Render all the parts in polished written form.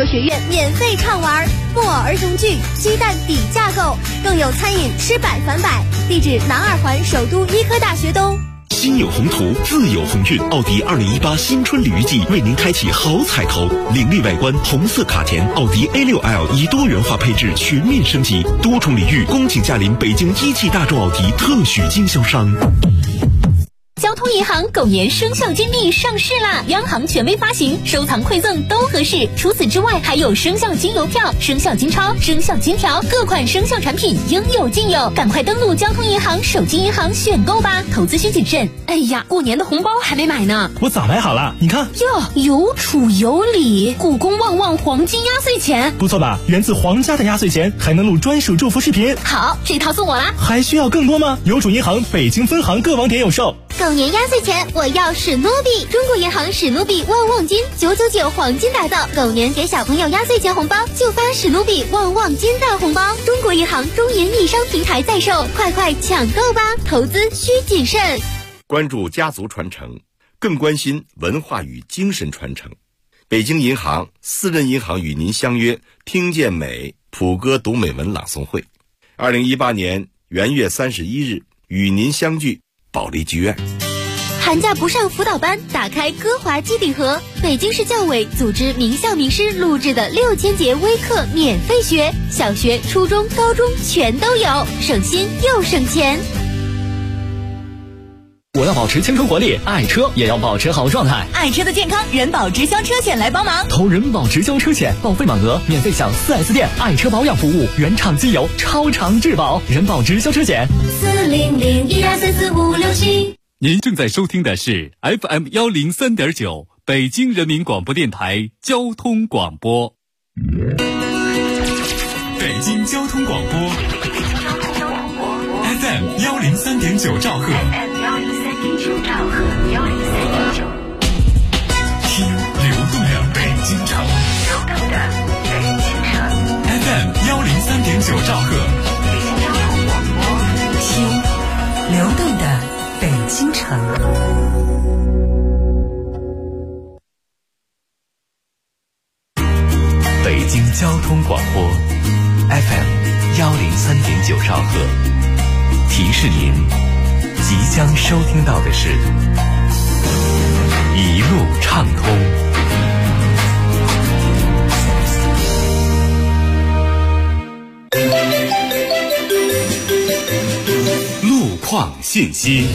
国学院免费畅玩木偶儿童剧鸡蛋底架构，更有餐饮吃百返百。地址南二环首都医科大学东。 心有宏图，自有鸿运。奥迪2018新春鲤鱼季为您开启好彩头，凌厉外观，红色卡钿，奥迪 A6L 以多元化配置全面升级，多重礼遇，恭请驾临北京一汽大众奥迪特许经销商。 交通银行狗年生肖金币上市啦！央行权威发行，收藏馈赠都合适。除此之外，还有生肖金邮票、生肖金钞、生肖金条，各款生肖产品应有尽有。赶快登录交通银行手机银行选购吧，投资需谨慎。哎呀，过年的红包还没买呢。 我早买好了，你看。 哟，有储有礼，故宫旺旺黄金压岁钱， 不错吧？源自皇家的压岁钱，还能录专属祝福视频。 好，这套送我啦。 还需要更多吗？邮储银行北京分行各网点有售。 狗年压岁钱，我要史努比！中国银行史努比旺旺金999黄金打造，狗年给小朋友压岁钱红包就发史努比旺旺金大红包。中国银行中银易商平台在售，快快抢购吧！投资需谨慎。 关注家族传承，更关心文化与精神传承。北京银行私人银行与您相约听见美普歌读美文朗诵会，2018年元月31日与您相聚保利剧院。 寒假不上辅导班，打开歌华基底盒。北京市教委组织名校名师录制的6000节微课免费学，小学、初中、高中全都有，省心又省钱。 我要保持青春活力，爱车也要保持好状态。 爱车的健康，人保直销车险来帮忙。 投人保直销车险，报废满额免费享 4S 店爱车保养服务，原厂机油，超长质保。人保直销车险 40012445567。 您正在收听的是 FM 103.9北京人民广播电台交通广播。北京交通广播 FM 103.9兆赫，听流动的北京城，FM 103.9兆赫， 听流动的北京城。 北京交通广播 FM 103.9兆赫，提示您即将收听到的是一路畅通。 路况信息。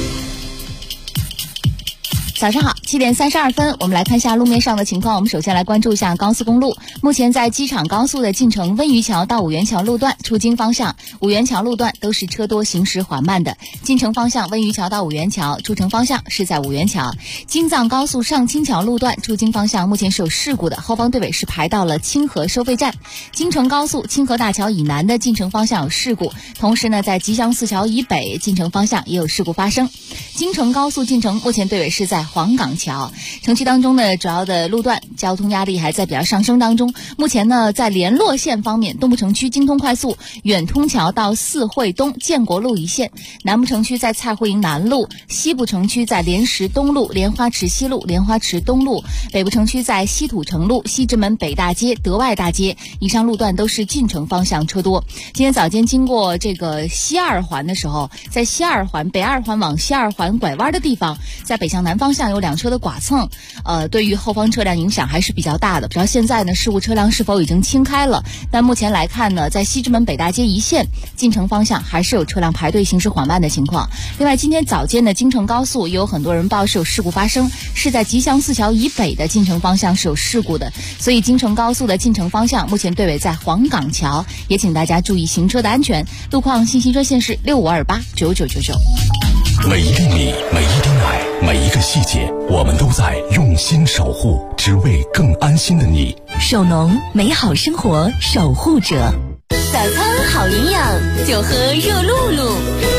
早上好，7点32分，我们来看一下路面上的情况。我们首先来关注一下高速公路。目前在机场高速的进城温榆桥到五元桥路段出京方向，五元桥路段都是车多行驶缓慢的。进城方向温榆桥到五元桥，出城方向是在五元桥。京藏高速上清桥路段出京方向目前是有事故的，后方队尾是排到了清河收费站。京承高速清河大桥以南的进城方向有事故，同时呢在吉祥寺桥以北进城方向也有事故发生。京承高速进城目前队尾是在黄岗桥。城区当中呢主要的路段交通压力还在比较上升当中。目前呢在联络线方面，东部城区京通快速远通桥到四惠东建国路一线，南部城区在蔡慧营南路，西部城区在莲石东路、莲花池西路、莲花池东路，北部城区在西土城路、西直门北大街、德外大街，以上路段都是进城方向车多。今天早间经过这个西二环的时候，在西二环北二环往西二环拐弯的地方，在北向南方向有两车的剐蹭，对于后方车辆影响还是比较大的。不知道现在呢事故车辆是否已经清开了，但目前来看呢，在西直门北大街一线进城方向还是有车辆排队行驶缓慢的情况。另外今天早间的京承高速也有很多人报是有事故发生，是在吉祥寺桥以北的进城方向是有事故的，所以京承高速的进城方向目前队尾在黄岗桥，也请大家注意行车的安全。路况信息热线是65289999。 每一粒米，每一滴奶，每一个细节，我们都在用心守护，只为更安心的你。 手农，美好生活守护者。 早餐好营养，就喝热露露。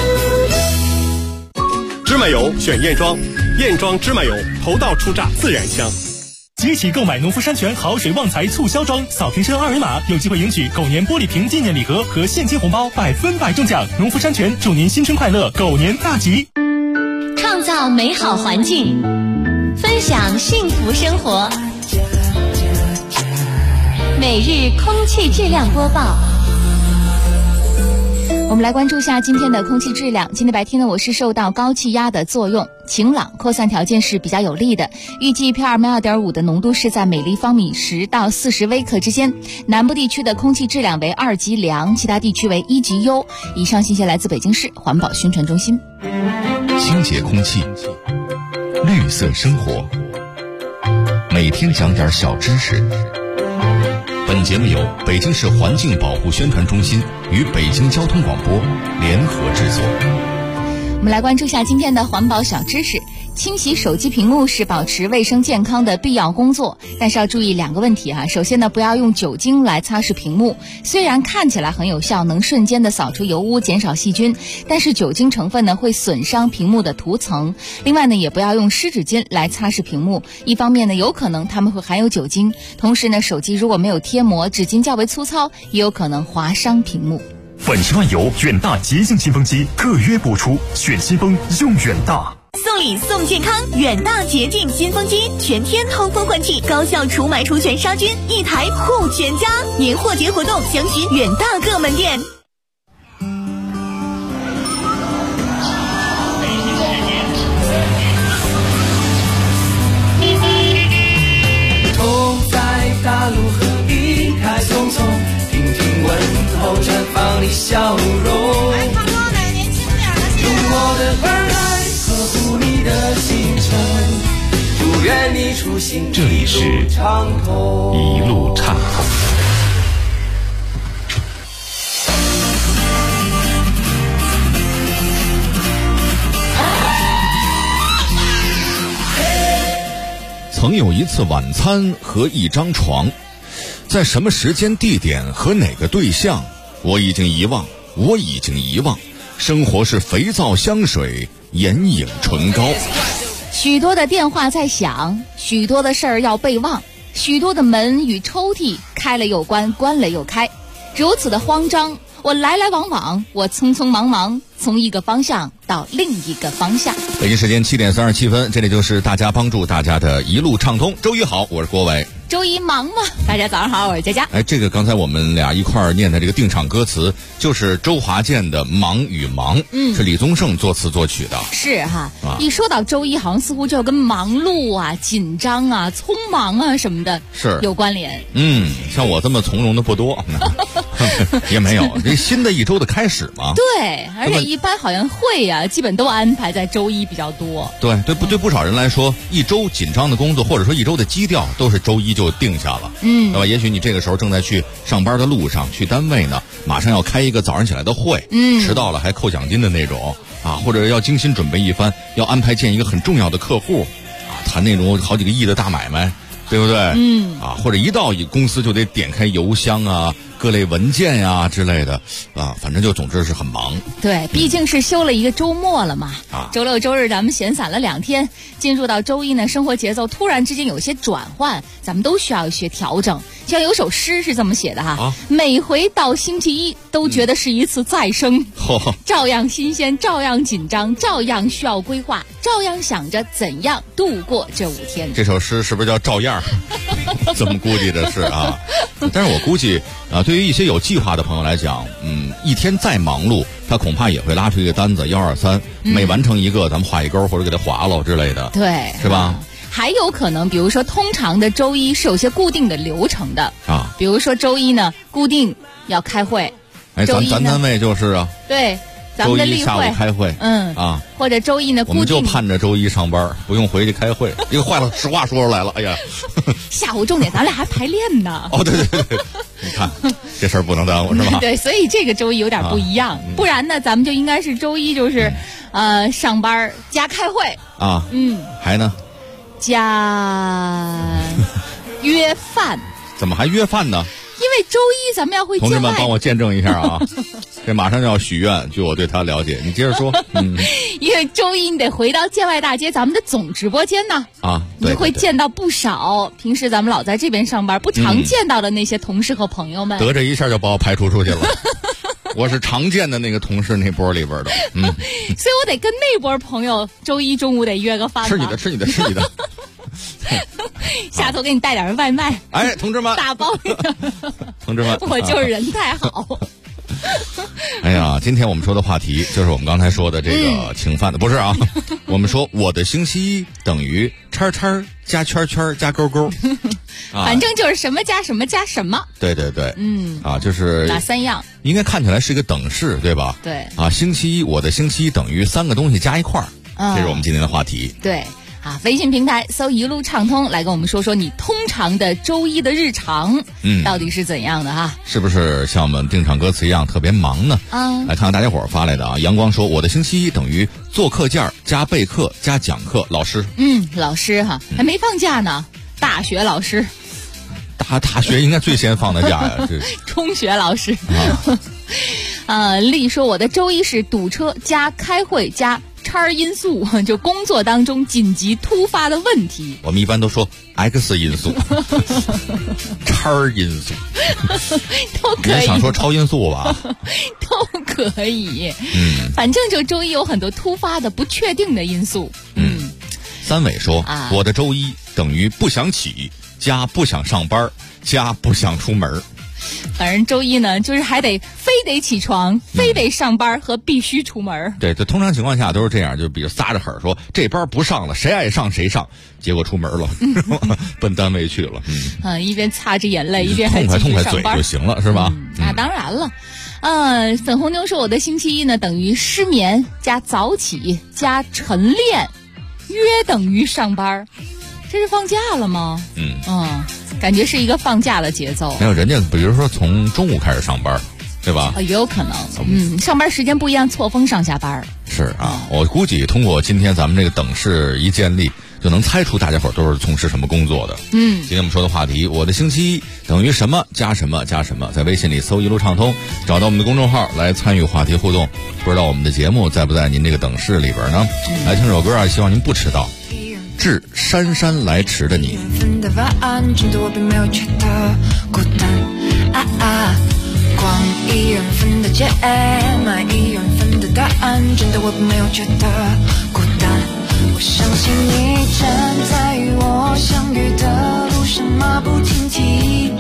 芝麻油选燕庄，燕庄芝麻油头道出榨，自然香。 即起购买农夫山泉好水旺财促销装，扫贴车2维码有机会赢取狗年玻璃瓶纪念礼盒和现金红包，100%中奖。农夫山泉祝您新春快乐，狗年大吉！ 创造美好环境，分享幸福生活。 每日空气质量播报。 我们来关注一下今天的空气质量。今天白天呢，我市受到高气压的作用，晴朗，扩散条件是比较有利的。预计 PM2.5 的浓度是在每立方米10到40微克之间。南部地区的空气质量为2级良，其他地区为1级优。以上信息来自北京市环保宣传中心。 清洁空气，绿色生活，每天讲点小知识。本节目由北京市环境保护宣传中心与北京交通广播联合制作。 我们来关注一下今天的环保小知识。清洗手机屏幕是保持卫生健康的必要工作，但是要注意2个问题哈。首先呢，不要用酒精来擦拭屏幕，虽然看起来很有效，能瞬间的扫除油污，减少细菌，但是酒精成分呢会损伤屏幕的涂层。另外呢，也不要用湿纸巾来擦拭屏幕，一方面呢有可能它们会含有酒精，同时呢手机如果没有贴膜，纸巾较为粗糙，也有可能划伤屏幕。 粉10万油远大洁净新风机特约播出，选新风用远大。 送礼送健康，远大洁净新风机，全天通风换气，高效除螨除醛杀菌，一台护全家。年货节活动详询远大各门店。 风在大路河滨开匆匆，听听问候，绽放你笑容。用我的耳来呵护你的行程，祝愿你出行这里是一路畅通。 曾有一次晚餐和一张床，在什么时间地点和哪个对象，我已经遗忘。生活是肥皂香水，眼影唇膏。 许多的电话在响，许多的事儿要备忘，许多的门与抽屉开了又关，关了又开，如此的慌张，我来来往往，我匆匆忙忙，从一个方向到另一个方向。 北京时间7点37分，这里就是大家帮助大家的一路畅通。周一好，我是郭伟。 周一忙吗？大家早上好，我是佳佳。 这个刚才我们俩一块儿念的这个定场歌词，就是周华健的《忙与忙》，是李宗盛作词作曲的。 是哈，一说到周一，好像似乎就跟忙碌啊、紧张啊、匆忙啊什么的是有关联。 像我这么从容的不多，也没有。这新的一周的开始嘛。 对，而且一般好像会呀，基本都安排在周一比较多。 对不少人来说，一周紧张的工作或者说一周的基调都是周一就定下了，对吧？也许你这个时候正在去上班的路上，去单位呢，马上要开一个早上起来的会，迟到了还扣奖金的那种啊，或者要精心准备一番，要安排见一个很重要的客户啊，谈那种好几个亿的大买卖，对不对？或者一到公司就得点开邮箱啊，各类文件呀之类的啊，反正就总之是很忙。 对，毕竟是休了一个周末了嘛，周六周日咱们闲散了2天，进入到周一呢，生活节奏突然之间有些转换，咱们都需要一些调整。像有首诗是这么写的哈，每回到星期一都觉得是一次再生，照样新鲜，照样紧张，照样需要规划，照样想着怎样度过这5天。 这首诗是不是叫照样？这么估计的是啊，但是我估计啊，对于一些有计划的朋友来讲，一天再忙碌，他恐怕也会拉出一个单子123，每完成一个咱们画一勾或者给他划了之类的， 对， 是吧？ 还有可能，比如说通常的周一是有些固定的流程的啊，比如说周一呢固定要开会， 咱单位就是啊， 对，咱们的例会下午开会， 或者周一呢固定， 我们就盼着周一上班，不用回去开会。这个坏了，实话说出来了，哎呀， 下午重点咱俩还排练呢。 对，你看这事儿不能耽误是吧？ 对，所以这个周一有点不一样，不然呢咱们就应该是周一就是上班加开会啊，还呢加约饭。 怎么还约饭呢？ 因为周一咱们要会见外， 同志们帮我见证一下啊！这马上就要许愿，据我对他了解，你接着说。 因为周一你得回到建外大街咱们的总直播间呢你就会见到不少平时咱们老在这边上班不常见到的那些同事和朋友们。 得这一下就把我排除出去了。我是常见的那个同事那波里边的， 所以我得跟那波朋友周一中午得约个饭。 吃你的。 下头给你带点外卖。 哎，同志们， 大包。 同志们， 我就是人太好。 哎呀，今天我们说的话题就是我们刚才说的这个请饭的，不是啊？我们说我的星期一等于叉叉加圈圈加勾勾， 反正就是什么加什么加什么。 对对对，就是哪3样？ 应该看起来是一个等式，对吧？ 对。 星期一，我的星期一等于3个东西加一块儿，这是我们今天的话题。 对。微信平台搜一路畅通，来跟我们说说你通常的周一的日常，到底是怎样的哈？ 是不是像我们定场歌词一样特别忙呢？来看看大家伙发来的啊。阳光说，我的星期一等于做课件加备课加讲课。老师， 老师哈，还没放假呢。大学老师， 大学应该最先放的假呀。 中学老师丽说，我的周一是堵车加开会加叉因素，就工作当中紧急突发的问题。 我们一般都说 X 因素叉因素都可以。 你想说超音速吧？ 都可以。反正就周一有很多突发的不确定的因素。 三伟说，我的周一等于不想起加不想上班加不想出门。 反正周一呢，就是非得起床，非得上班和必须出门。 对，通常情况下都是这样，就比如撒着狠说这班不上了，谁爱上谁上，结果出门了，奔单位去了。 一边擦着眼泪，一边还痛快上班嘴就行了，是吧？ 当然了。粉红妞说，我的星期一呢等于失眠加早起加晨练，约等于上班。这是放假了吗？感觉是一个放假的节奏。 没有，人家比如说从中午开始上班，对吧？ 也有可能。上班时间不一样，错峰上下班。 是啊，我估计通过今天咱们这个等式一建立，就能猜出大家伙都是从事什么工作的。今天我们说的话题，我的星期一等于什么加什么加什么，在微信里搜一路畅通，找到我们的公众号来参与话题互动。不知道我们的节目在不在您这个等式里边呢？来听首歌啊，希望您不迟到。致姗姗来迟的你。 光一人分的解，买一人分的答案，真的我没有觉得孤单。我相信你站在与我相遇的路上马不停蹄，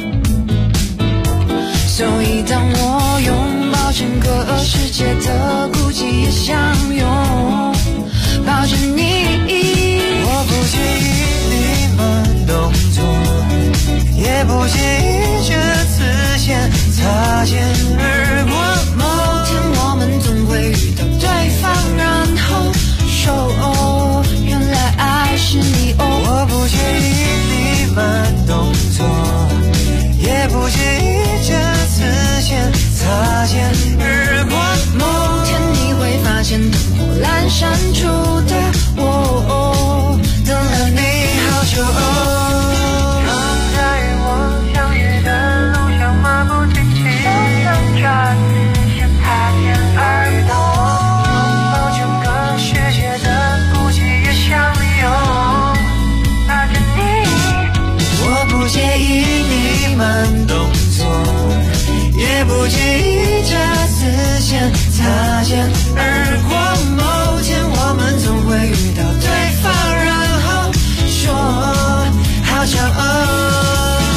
所以当我拥抱整个世界的孤寂也相拥抱着你。我不介意你慢动作，也不介意这次先擦肩而过，某天我们总会遇到对方，然后说哦，原来爱是你哦。我不介意你慢动作，也不介意这次先擦肩而过，某天你会发现灯火阑珊处的我，等了你好久站在我相遇的路上马不停蹄，想抓紧先擦肩而过，拥抱整个世界的孤寂也相拥抱着你。我不介意你慢动作，也不介意这次先擦肩而过，某天我们总会遇到对方，然后说好骄傲。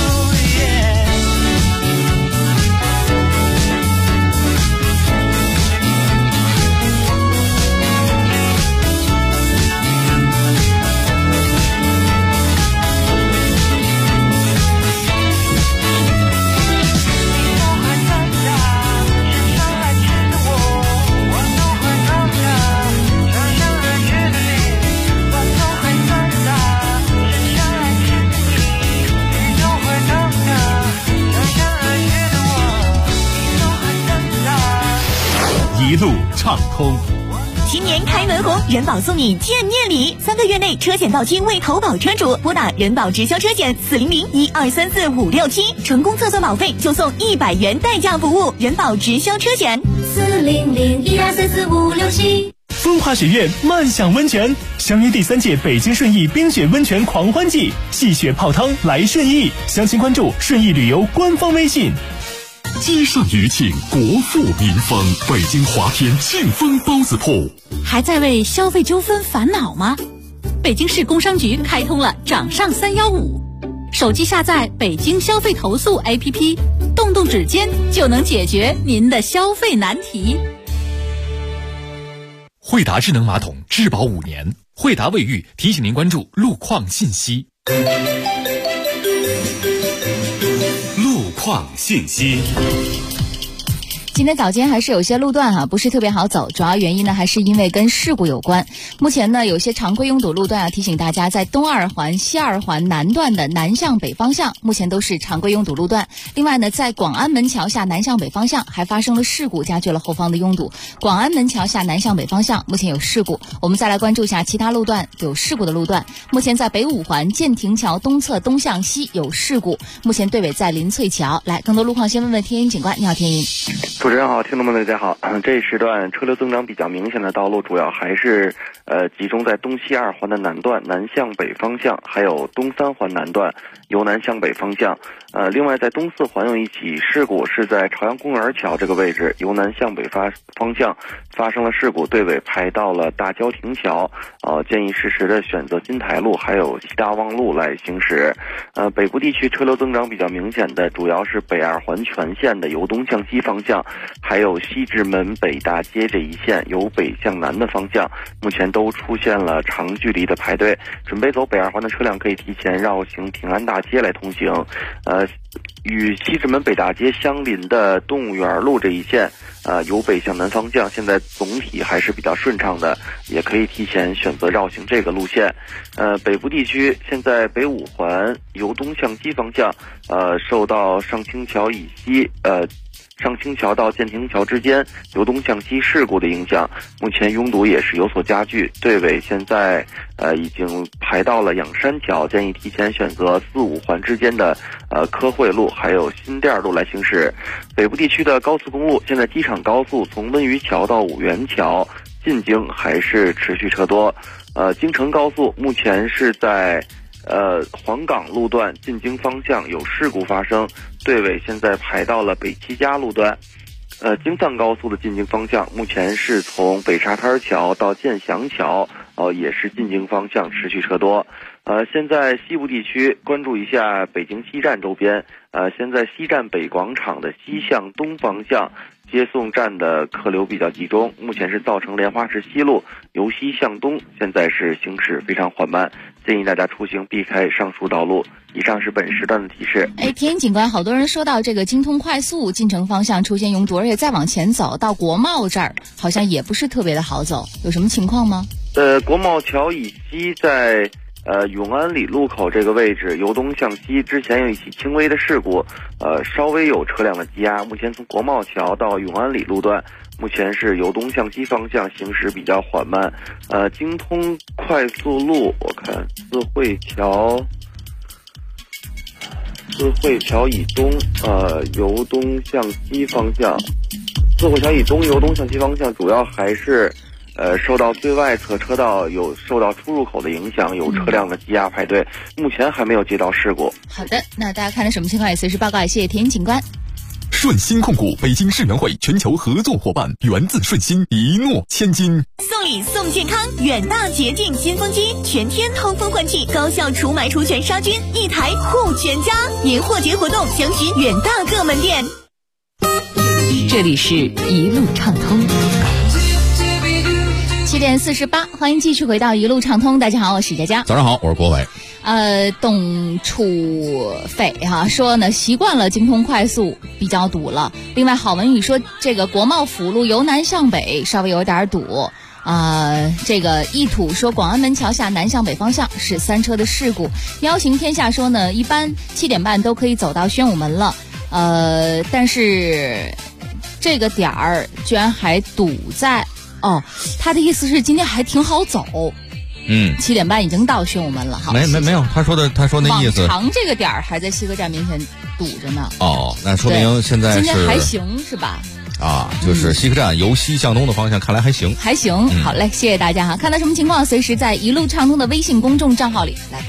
一路畅通。 新年开门红，人保送你见面礼，3个月内车险到期未投保车主，拨打人保直销车险400-1234-567，成功测算保费就送100元代驾服务。人保直销车险 400-1234-567。 风华学院漫享温泉，相约第3届北京顺义冰雪温泉狂欢季，戏雪泡汤来顺义，详情关注顺义旅游官方微信。 积善余庆，国富民丰。北京华天庆丰包子铺， 还在为消费纠纷烦恼吗？ 北京市工商局开通了掌上315，手机下载北京消费投诉 APP， 动动指尖就能解决您的消费难题。 惠达智能马桶质保5年，惠达卫浴提醒您关注路况信息。 路况信息。 今天早间还是有些路段不是特别好走，主要原因呢还是因为跟事故有关。目前呢有些常规拥堵路段提醒大家，在东二环、西二环南段的南向北方向目前都是常规拥堵路段。另外呢，在广安门桥下南向北方向还发生了事故，加剧了后方的拥堵。广安门桥下南向北方向目前有事故。我们再来关注一下其他路段有事故的路段。目前在北五环建亭桥东侧东向西有事故，目前队尾在林翠桥。来，更多路况先问问天音警官。你好，天音。 主持人好，听众们大家好。这一时段车流增长比较明显的道路，主要还是集中在东西二环的南段南向北方向，还有东三环南段由南向北方向。另外在东四环有一起事故，是在朝阳公园桥这个位置由南向北方向发生了事故，队尾排到了大郊亭桥。建议适时的选择金台路还有西大望路来行驶。北部地区车流增长比较明显的主要是北二环全线的由东向西方向，还有西直门北大街这一线由北向南的方向，目前都出现了长距离的排队。准备走北二环的车辆可以提前绕行平安大街来通行。与西直门北大街相邻的动物园路这一线由北向南方向现在总体还是比较顺畅的，也可以提前选择绕行这个路线。北部地区现在北五环由东向西方向受到上清桥以西上清桥到建亭桥之间由东向西事故的影响，目前拥堵也是有所加剧。队尾现在已经排到了仰山桥，建议提前选择4、5环之间的科汇路还有新店路来行驶。北部地区的高速公路，现在机场高速从温榆桥到五元桥进京还是持续车多。京承高速目前是在黄岗路段进京方向有事故发生，队尾现在排到了北七家路段。京藏高速的进京方向目前是从北沙滩桥到建祥桥，也是进京方向持续车多。现在西部地区关注一下北京西站周边，现在西站北广场的西向东方向接送站的客流比较集中，目前是造成莲花池西路由西向东现在是行驶非常缓慢，建议大家出行避开上述道路。以上是本时段的提示。 天音警官，好多人说到这个京通快速进城方向出现拥堵，而且再往前走到国贸这儿好像也不是特别的好走，有什么情况吗？ 国贸桥以西在永安里路口这个位置由东向西之前有一起轻微的事故，稍微有车辆的积压。目前从国贸桥到永安里路段目前是由东向西方向行驶比较缓慢。京通快速路我看四惠桥以东由东向西方向，四惠桥以东由东向西方向主要还是受到最外侧车道有受到出入口的影响，有车辆的积压排队，目前还没有接到事故。 好的，那大家看了什么情况也随时报告，谢谢田警官。 顺鑫控股北京世园会全球合作伙伴，源自顺鑫，一诺千金。 送礼送健康，远大洁净新风机，全天通风换气，高效除螨除醛杀菌，一台护全家。年货节活动详询远大各门店。 这里是一路畅通。 7点48，欢迎继续回到一路畅通。大家好，我是佳佳。 早上好，我是国伟。 董楚斐说呢，习惯了京通快速比较堵了。另外，郝文宇说，这个国贸辅路由南向北稍微有点堵。这个一土说，广安门桥下南向北方向是3车的事故。喵行天下说呢，一般7点半都可以走到宣武门了。但是这个点儿居然还堵在他的意思是今天还挺好走。7点半已经到宣武门了。好， 没有，他说那意思， 往常这个点儿还在西客站面前堵着呢。 那说明现在是今天还行是吧？ 就是西客站由西向东的方向看来还行。 还行。好嘞，谢谢大家看到什么情况随时在一路畅通的微信公众账号里来报告。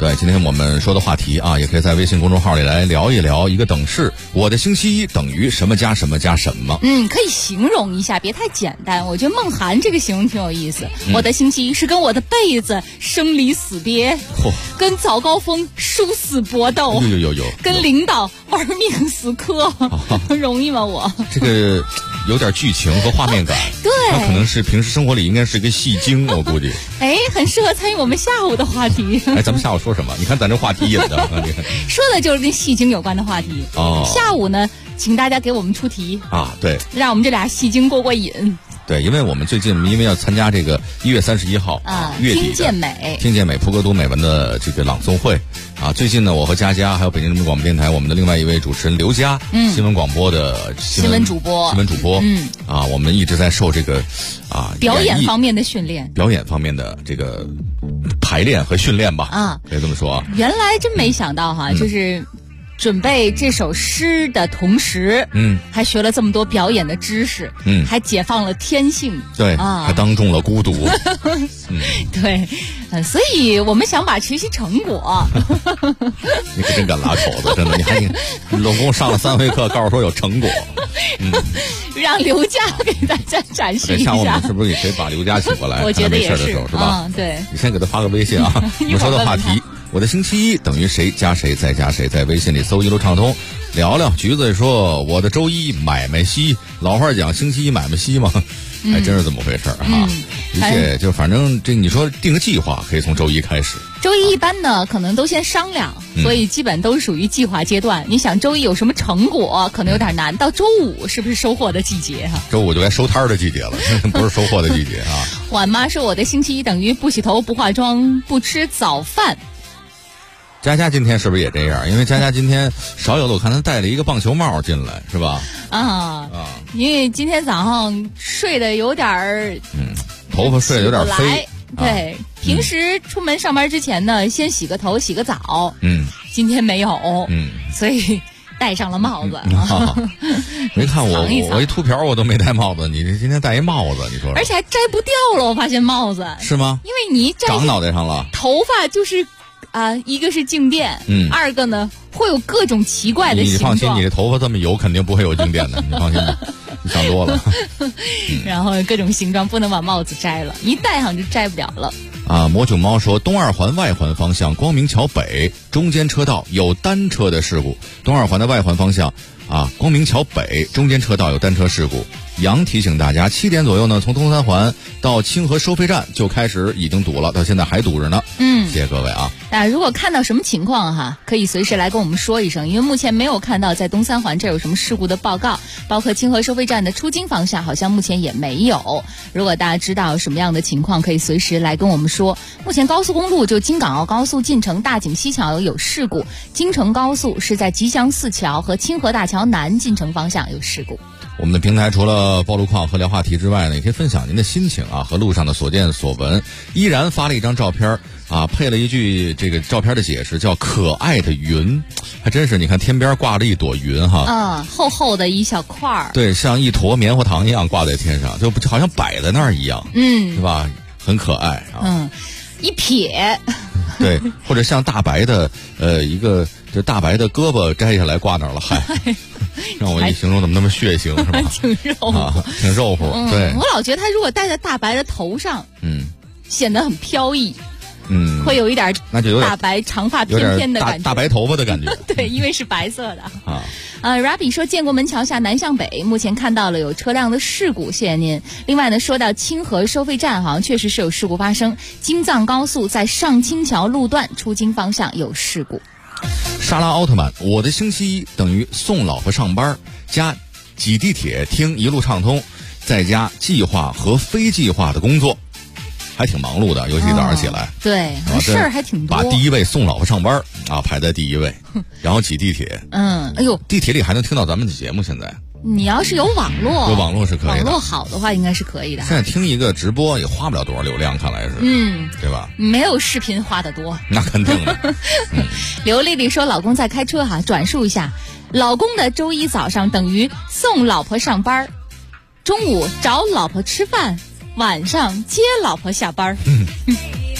对，今天我们说的话题啊，也可以在微信公众号里来聊一聊一个等式，我的星期一等于什么加什么加什么。 可以形容一下，别太简单。我觉得梦涵这个形容挺有意思。我的星期一是跟我的被子生离死别，跟早高峰殊死搏斗，跟领导玩命死磕，容易吗？我这个有点剧情和画面感， 对， 那可能是平时生活里应该是一个戏精，我估计。 很适合参与我们下午的话题。 咱们下午说什么？你看咱这话题引的， 说的就是跟戏精有关的话题。下午呢，请大家给我们出题啊，对， 让我们这俩戏精过瘾。 对，因为我们最近因为要参加这个1月31号月底听见美普歌读美文的这个朗诵会啊，最近呢，我和佳佳还有北京人民广播电台我们的另外一位主持人刘佳，新闻广播的新闻主播，我们一直在受这个表演方面的训练， 表演方面的这个排练和训练吧，可以这么说。 原来真没想到哈，就是准备这首诗的同时，还学了这么多表演的知识，还解放了天性， 对，还当众了孤独， 对，所以我们想把学习成果。 你可真敢拉口子，真的，你总共上了3回课，告诉说有成果， 让刘佳给大家展示一下。 下午我们是不是也可以把刘佳请过来？ 我觉得也是， 是吧？ 对， 你先给他发个微信啊。我们说的话题。我的星期一等于谁加谁再加谁，在微信里搜一路畅通聊聊。橘子说我的周一买卖稀，老话讲星期一买卖稀嘛，还真是这么回事哈。一切就反正这你说定个计划可以从周一开始。 周一一般呢可能都先商量，所以基本都属于计划阶段。你想周一有什么成果可能有点难，到周五是不是收获的季节哈？ 周五就该收摊的季节了，不是收获的季节啊。 婉妈说我的星期一等于不洗头不化妆不吃早饭。 佳佳今天是不是也这样？因为佳佳今天少有的我看她戴了一个棒球帽进来，是吧？ 因为今天早上睡得有点儿， 头发睡得有点飞。 对，平时出门上班之前呢，先洗个头洗个澡。今天没有。所以戴上了帽子。 没看我一秃瓢我都没戴帽子，你这今天戴一帽子，你说？ 而且还摘不掉了，我发现帽子是吗？ 因为你长脑袋上了， 头发就是。一个是静电，二个呢会有各种奇怪的形状。 你放心，你的头发这么油，肯定不会有静电的，你放心吧。你想多了。 然后各种形状不能把帽子摘了，一戴上就摘不了了。 魔九猫说东二环外环方向光明桥北中间车道有单车的事故。东二环的外环方向光明桥北中间车道有单车事故。杨提醒大家，7点左右呢，从东三环到清河收费站就开始已经堵了，到现在还堵着呢。谢谢各位啊。 如果看到什么情况哈，可以随时来跟我们说一声，因为目前没有看到在东三环这有什么事故的报告，包括清河收费站的出京方向好像目前也没有。如果大家知道什么样的情况，可以随时来跟我们说。目前高速公路就京港澳高速进城大井西桥有事故，京承高速是在吉祥寺桥和清河大桥南进城方向有事故。 我们的平台除了报路况和聊话题之外呢，也可以分享您的心情和路上的所见所闻。依然发了一张照片配了一句这个照片的解释，叫可爱的云。还真是，你看天边挂着一朵云厚厚的一小块儿， 对，像一坨棉花糖一样挂在天上，就好像摆在那儿一样，是吧？很可爱一撇， 对，或者像大白的一个就大白的胳膊摘下来挂那儿了，嗨。让我一形容怎么那么血腥是吧？挺肉乎，对。 我老觉得他如果戴在大白的头上，显得很飘逸，会有一点那就有点大白长发翩翩的感觉， 大白头发的感觉。 对，因为是白色的Rabi 说建国门桥下南向北，目前看到了有车辆的事故，谢谢您。另外呢，说到清河收费站，好像确实是有事故发生，京藏高速在上清桥路段出京方向有事故。 沙拉奥特曼，我的星期一等于送老婆上班加挤地铁听一路畅通，再加计划和非计划的工作，还挺忙碌的，尤其早上起来。 对，事儿还挺多。 把第一位送老婆上班排在第一位，然后挤地铁。 哎呦， 地铁里还能听到咱们的节目，现在。 你要是有网络， 有网络是可以的， 网络好的话应该是可以的。 现在听一个直播也花不了多少流量，看来是，对吧？ 没有视频花得多， 那肯定的。 刘丽丽说，老公在开车转述一下，老公的周一早上等于送老婆上班，中午找老婆吃饭，晚上接老婆下班。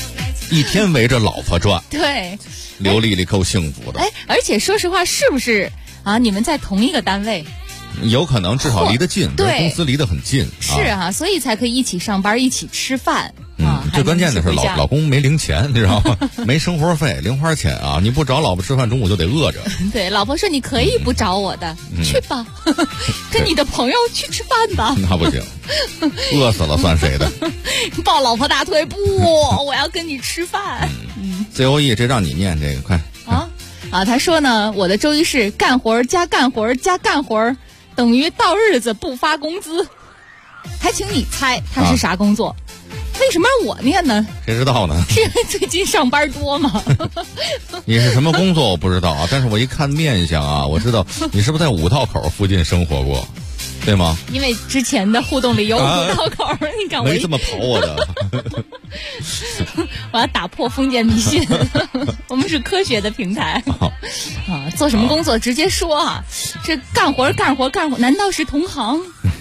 一天围着老婆转。 对， 刘丽丽够幸福的。 哎，而且说实话，是不是啊？你们在同一个单位？ 有可能，至少离得近， 对， 公司离得很近。 是啊，所以才可以一起上班，一起吃饭。 最关键的是老公没零钱，你知道吗？没生活费、零花钱啊！你不找老婆吃饭，中午就得饿着。 对，老婆说你可以不找我的，去吧，跟你的朋友去吃饭吧。 那不行，饿死了算谁的？ 抱老婆大腿，不，我要跟你吃饭。 COE 这让你念这个，快他说呢，我的周一是干活加干活加干活，等于到日子不发工资。还请你猜他是啥工作？为什么让我念呢？ 谁知道呢？ 是因为最近上班多吗？ 你是什么工作我不知道啊，但是我一看面相啊，我知道你是不是在五道口附近生活过，对吗？ 因为之前的互动里有五道口，你看我没这么跑我的。 我要打破封建迷信，我们是科学的平台做什么工作直接说啊，这干活，难道是同行？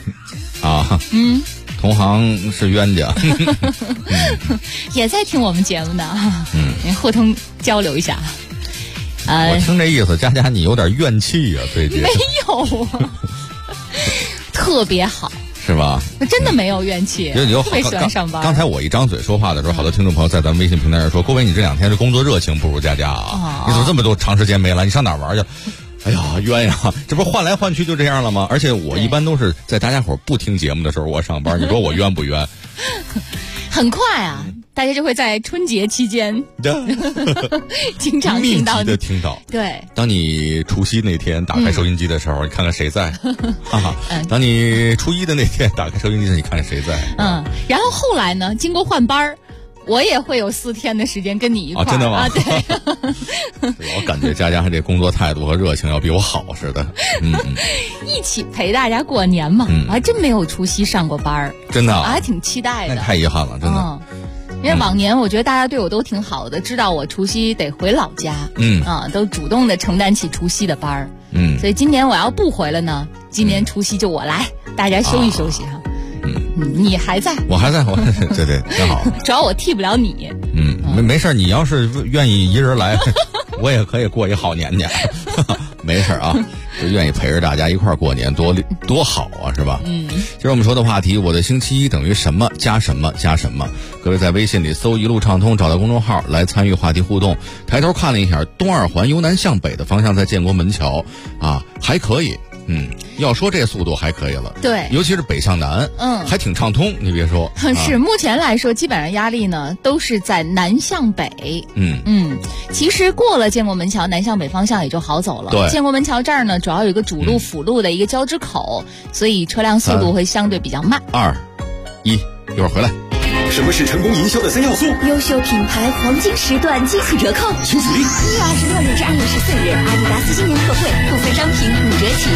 同行是冤家， 也在听我们节目呢，互通交流一下。 我听这意思，佳佳你有点怨气啊，最近。 没有啊，特别好， 是吧？ 真的没有怨气，特别喜欢上班。 刚才我一张嘴说话的时候，好多听众朋友在咱们微信平台上说：“郭伟，你这2天这工作热情不如佳佳啊！你怎么这么多长时间没来？你上哪玩去？”哎呀，冤呀！这不换来换去就这样了吗？而且我一般都是在大家伙不听节目的时候我上班，你说我冤不冤？ 很快啊，大家就会在春节期间经常听到密集的听到。 对， 当你除夕那天打开收音机的时候，你看看谁在当你初一的那天打开收音机，你看看谁在。 然后后来呢，经过换班我也会有4天的时间跟你一块儿。 真的吗？ 对。 我感觉佳佳这工作态度和热情要比我好似的。 一起陪大家过年嘛，我还真没有除夕上过班。 真的？ 我还挺期待的。 那太遗憾了，真的。 因为往年我觉得大家对我都挺好的，知道我除夕得回老家，都主动的承担起除夕的班。所以今年我要不回了呢，今年除夕就我来，大家休息休息哈。你还在？ 我还在，对，挺好。 主要我替不了你。 没事，你要是愿意一人来，我也可以过一好年年。没事啊，就愿意陪着大家一块儿过年，多好啊，是吧？今儿我们说的话题，我的星期一等于什么加什么加什么？各位在微信里搜一路畅通，找到公众号来参与话题互动。抬头看了一下，东2环由南向北的方向在建国门桥啊，还可以。要说这速度还可以了， 对， 尤其是北向南，还挺畅通。你别说， 是目前来说，基本上压力呢都是在南向北。其实过了建国门桥，南向北方向也就好走了。 对， 建国门桥这儿呢，主要有一个主路辅路的一个交织口，所以车辆速度会相对比较慢。 2、1，一会儿回来。 什么是成功营销的3要素？ 优秀品牌黄金时段基础折扣， 请举例。 1月26日至2月14日，阿迪达斯新年特惠，部分商品5折起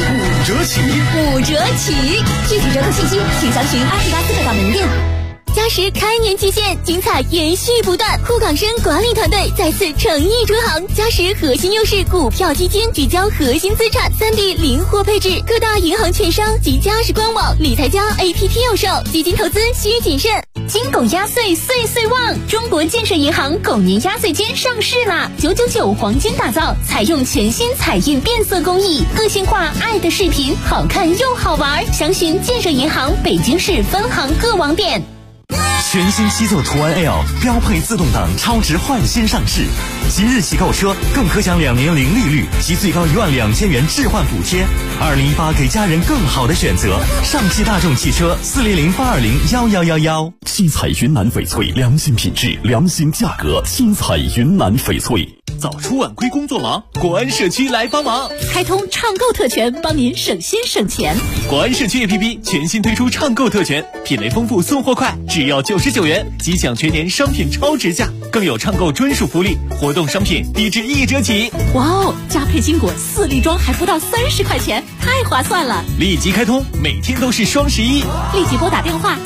，5折起。具体折扣信息，请详询阿迪达斯各大门店。嘉实开年期限，精彩延续不断。沪港深管理团队再次诚意出行，嘉实核心优势股票基金聚焦核心资产，3D 灵活配置，各大银行券商及嘉实官网、理财家 APP 有售，基金投资需谨慎。金狗压岁岁岁旺，中国建设银行狗年压岁金上市啦！999黄金打造，采用全新彩印变色工艺，个性化爱的视频，好看又好玩。详询建设银行北京市分行各网点。 全新7座途安 L 标配自动挡超值换新上市，即日起购车更可享2年零利率及最高12000元置换补贴。2018给家人更好的选择，上汽大众汽车400-820-1111。 七彩云南翡翠，良心品质，良心价格。七彩云南翡翠。 早出晚归工作忙，国安社区来帮忙， 开通畅购特权，帮您省心省钱。 国安社区 APP 全新推出畅购特权，品类丰富，送货快，只要99元即享全年商品超值价，更有畅购专属福利，活动商品低至1折起。 哇哦，加配金果4粒装还不到30块钱，太划算了！ 立即开通，每天都是双11， 立即拨打电话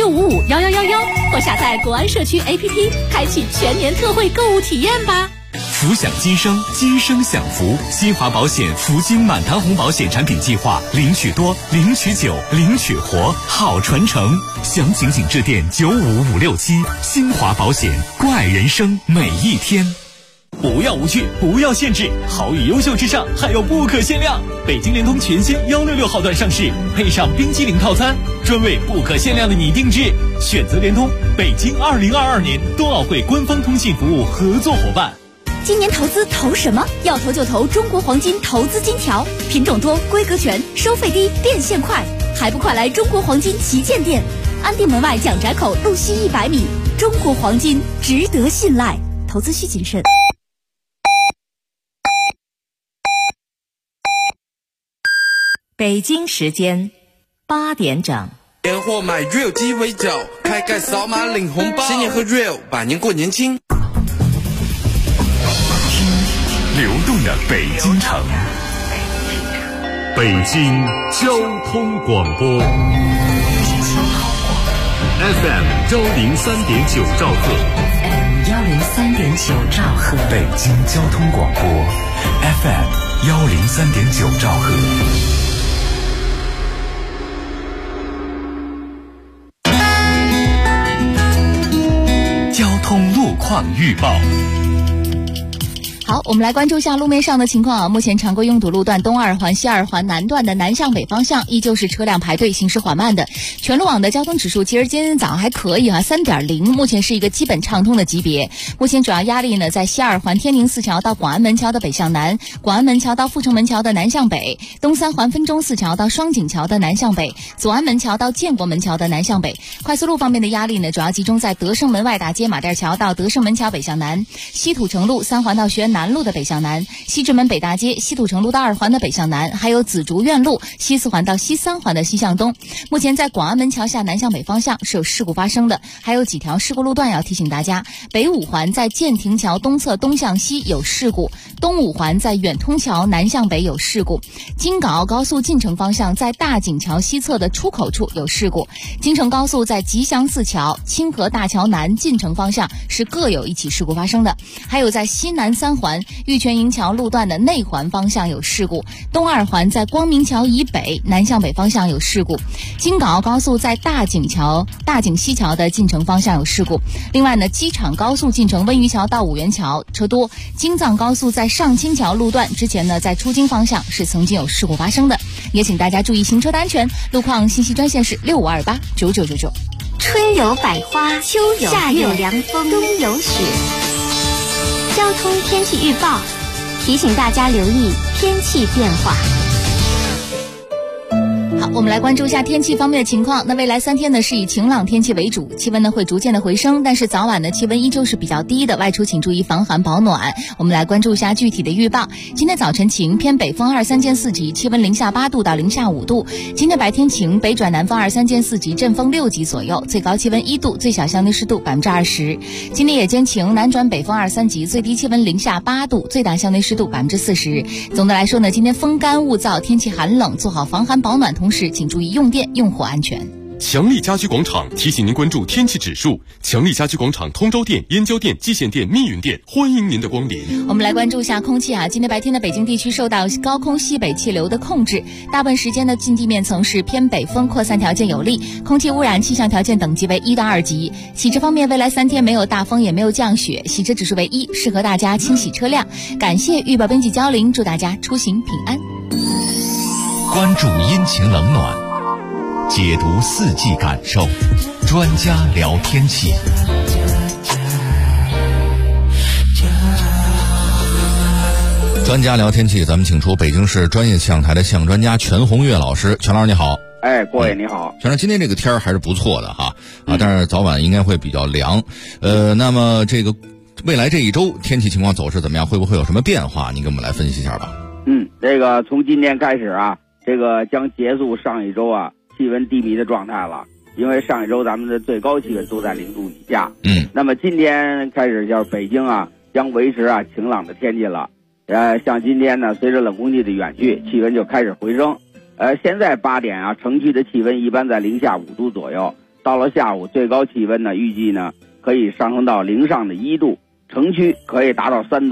400-655-1111或下载国安社区 APP，开启全年特惠购物体验吧。 福享今生，今生享福。新华保险福金满堂红保险产品计划，领取多，领取久，领取活，好传承。详情请致电95567。新华保险，关爱人生每一天。不要无趣，不要限制，好与优秀之上还有不可限量。北京联通全新166号段上市，配上冰激凌套餐，专为不可限量的你定制。选择联通，北京2022年冬奥会官方通信服务合作伙伴。 今年投资投什么？要投就投中国黄金投资金条，品种多，规格全，收费低，变现快，还不快来中国黄金旗舰店，安定门外蒋宅口路西100米。中国黄金值得信赖，投资需谨慎。 北京时间8点整。 年货买 Real 鸡尾酒，开盖扫码领红包，新年喝 Real， 百年过年轻。 流动的北京城，北京交通广播 FM 103.9兆赫 103.9兆赫， 北京交通广播 FM 103.9兆赫。 交通路况预报。 好，我们来关注一下路面上的情况啊。目前常规拥堵路段东二环、西二环南段的南向北方向依旧是车辆排队，行驶缓慢的。全路网的交通指数其实今天早上还可以哈，3.0，目前是一个基本畅通的级别。目前主要压力呢在西二环天宁四桥到广安门桥的北向南，广安门桥到阜成门桥的南向北，东三环分钟寺桥到双井桥的南向北，左安门桥到建国门桥的南向北。快速路方面的压力呢主要集中在德胜门外大街马甸桥到德胜门桥北向南，西土城路3环到学院南路的北向南，西直门北大街西土城路到2环的北向南，还有紫竹院路西4环到西3环的西向东。目前在广安门桥下南向北方向是有事故发生的，还有几条事故路段要提醒大家。北5环在建亭桥东侧东向西有事故，东5环在远通桥南向北有事故，京港澳高速进城方向在大井桥西侧的出口处有事故，京承高速在吉祥寺桥清河大桥南进城方向是各有一起事故发生的，还有在西南3环玉泉营桥路段的内环方向有事故，东2环在光明桥以北南向北方向有事故，京港澳高速在大井西桥的进城方向有事故。另外呢，机场高速进城温榆桥到五元桥车多，京藏高速在上清桥路段之前呢在出京方向是曾经有事故发生的，也请大家注意行车的安全。路况信息专线是65289999。 春有百花，秋有夏有凉风，冬有雪。交通天气预报提醒大家留意天气变化。 好，我们来关注一下天气方面的情况。那未来3天呢是以晴朗天气为主，气温呢会逐渐的回升，但是早晚的气温依旧是比较低的，外出请注意防寒保暖。我们来关注一下具体的预报。今天早晨晴，偏北风2、3见4级，气温零下8度到零下5度。今天白天晴，北转南风2、3见4级，阵风6级左右，最高气温1度，最小相对湿度20%。今天夜间晴，南转北风2、3级，最低气温零下8度，最大相对湿度40%。总的来说呢，今天风干物燥，天气寒冷，做好防寒保暖，同时请注意用电用火安全。 强力家居广场提醒您关注天气指数。强力家居广场通州店、燕郊店、蓟县店、密云店，欢迎您的光临。 我们来关注一下空气啊，今天白天的北京地区受到高空西北气流的控制，大部分时间的近地面层是偏北风，扩散条件有利，空气污染气象条件等级为1到2级。洗车方面，未来3天没有大风也没有降雪，洗车指数为1，适合大家清洗车辆。感谢预报编辑焦玲，祝大家出行平安。 关注阴晴冷暖，解读4季感受，专家聊天气。专家聊天气，咱们请出北京市专业气象台的气象专家全红月老师。全老师你好。 郭爷你好。 全老师，今天这个天儿还是不错的哈，但是早晚应该会比较凉。那么这个未来这一周天气情况走势怎么样？会不会有什么变化？您给我们来分析一下吧。 这个从今天开始啊，这个将结束上一周啊气温低迷的状态了，因为上一周咱们的最高气温都在0度以下。那么今天开始叫北京啊将维持啊晴朗的天气了。像今天呢，随着冷空气的远去，气温就开始回升。现在8点啊，城区的气温一般在零下5度左右，到了下午最高气温呢，预计呢可以上升到零上的1度，城区可以达到3度。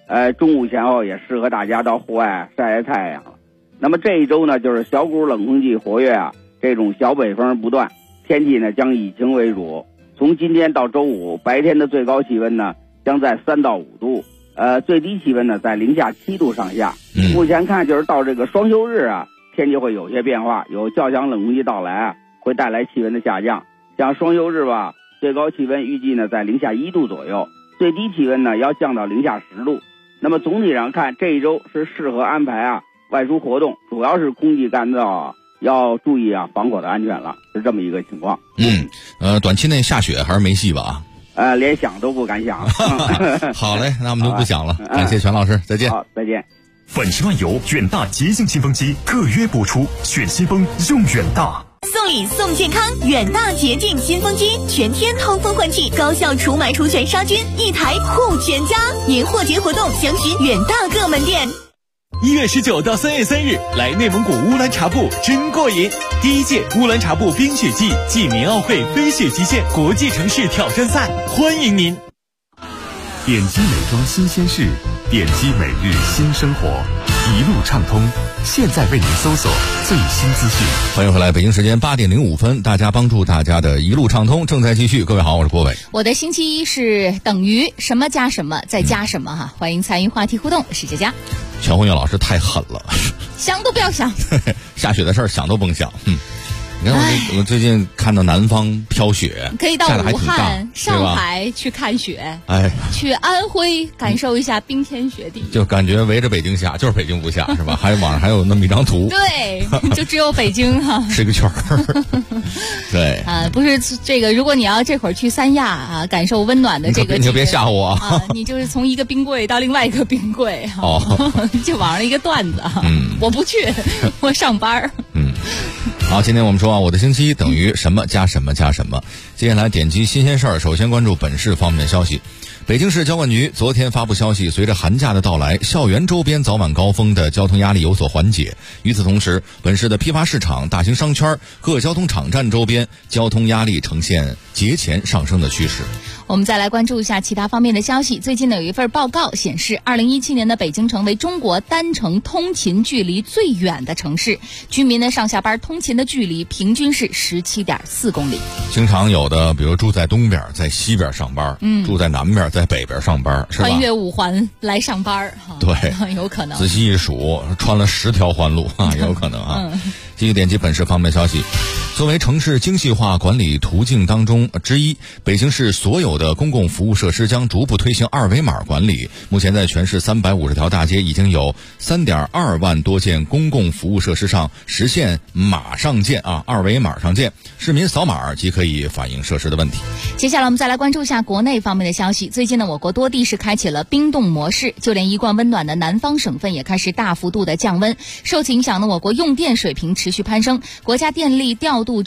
中午前后也适合大家到户外晒晒太阳了。那么这一周呢，就是小股冷空气活跃啊，这种小北风不断，天气呢将以晴为主。从今天到周五，白天的最高气温呢将在3到5度，最低气温呢在零下7度上下。目前看就是到这个双休日啊，天气会有些变化，有较强冷空气到来啊，会带来气温的下降。像双休日吧，最高气温预计呢在零下1度左右，最低气温呢要降到零下10度。那么总体上看，这一周是适合安排啊外出活动，主要是空气干燥啊，要注意啊防火的安全了，是这么一个情况。 短期内下雪还是没戏吧？ 连想都不敢想。 好嘞，那我们就不想了。感谢全老师，再见。 好，再见。 粉10万油远大洁净清风机特约播出，选新风用远大。 送礼送健康，远大洁净新风机，全天通风换气，高效除螨除癣杀菌，一台护全家。年货节活动详询远大各门店。 1月19到3月3日，来内蒙古乌兰察布真过瘾！第1届乌兰察布冰雪季暨棉奥会飞雪极限国际城市挑战赛，欢迎您！ 点击美妆新鲜事，点击每日新生活，一路畅通。现在为您搜索最新资讯。 欢迎回来，北京时间8点05分，大家帮助大家的一路畅通正在继续。各位好，我是郭伟。 我的星期一是等于什么加什么再加什么哈，欢迎参与话题互动，我是佳佳。 全红月老师太狠了， 想都不要想。 下雪的事儿想都甭想。你看我最近看到南方飘雪， 可以到武汉、上海去看雪，去安徽感受一下冰天雪地， 就感觉围着北京下，就是北京不下，是吧？还有网上还有那么一张图， 对，就只有北京哈， 是个圈儿。对不是这个，如果你要这会儿去三亚啊，感受温暖的这个， 你可别吓我啊！你就是从一个冰柜到另外一个冰柜，就网上一个段子，我不去，我上班。 好，今天我们说我的星期一等于什么加什么加什么。接下来点击新鲜事儿，首先关注本市方面的消息。北京市交管局昨天发布消息，随着寒假的到来，校园周边早晚高峰的交通压力有所缓解。与此同时，本市的批发市场、大型商圈、各交通场站周边交通压力呈现节前上升的趋势。 我们再来关注一下其他方面的消息。最近呢，有一份报告显示，2017年的北京成为中国单程通勤距离最远的城市，居民呢上下班通勤的距离平均是17.4公里。 经常有的，比如住在东边，在西边上班，住在南边，在北边上班，是吧？ 穿越5环来上班， 对， 有可能。 仔细一数，穿了10条环路啊，有可能啊。继续点击本市方面消息。作为城市精细化管理途径当中之一，北京市所有的公共服务设施将逐步推行2维码管理。目前在全市350条大街已经有3.2万多件公共服务设施上实现码上键2维码上键，市民扫码即可以反映设施的问题。 接下来我们再来关注一下国内方面的消息。最近呢，我国多地是开启了冰冻模式，就连一贯温暖的南方省份也开始大幅度的降温。受此影响呢，我国用电水平持续攀升。国家电力调度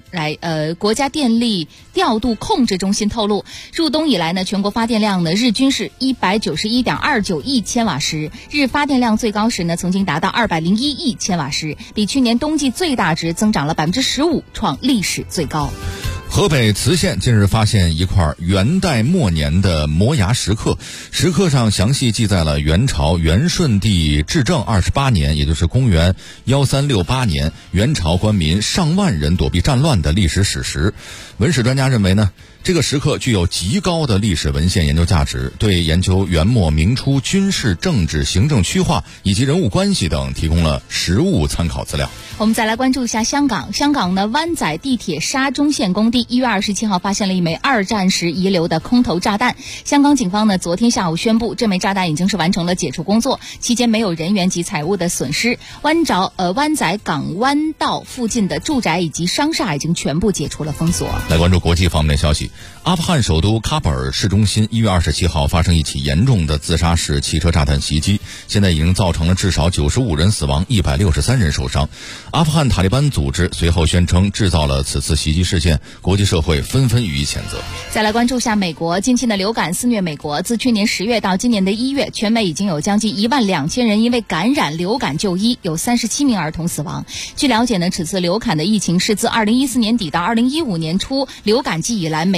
控制中心透露，入冬以来呢，全国发电量呢日均是191.29亿千瓦时，日发电量最高时呢曾经达到201亿千瓦时，比去年冬季最大值增长了15%，创历史最高。 河北磁县近日发现一块元代末年的摩崖石刻，石刻上详细记载了元朝元顺帝至正28年，也就是公元1368年，元朝官民上万人躲避战乱的历史史实。文史专家认为呢，这个石刻具有极高的历史文献研究价值，对研究元末明初军事、政治、行政区划以及人物关系等提供了实物参考资料。 我们再来关注一下香港。香港呢，湾仔地铁沙中线工地1月27号发现了一枚2战时遗留的空投炸弹。香港警方呢，昨天下午宣布，这枚炸弹已经是完成了解除工作，期间没有人员及财物的损失。湾仔港湾道附近的住宅以及商厦已经全部解除了封锁。 来关注国际方面的消息。阿富汗首都喀布尔市中心1月27号发生一起严重的自杀式汽车炸弹袭击，现在已经造成了至少95人死亡，163人受伤。阿富汗塔利班组织随后宣称制造了此次袭击事件，国际社会纷纷予以谴责。 再来关注下美国。近期的流感肆虐美国，自去年10月到今年的1月，全美已经有将近12000人因为感染流感就医，有37名儿童死亡。据了解呢，此次流感的疫情是自2014年底到2015年初流感季以来美国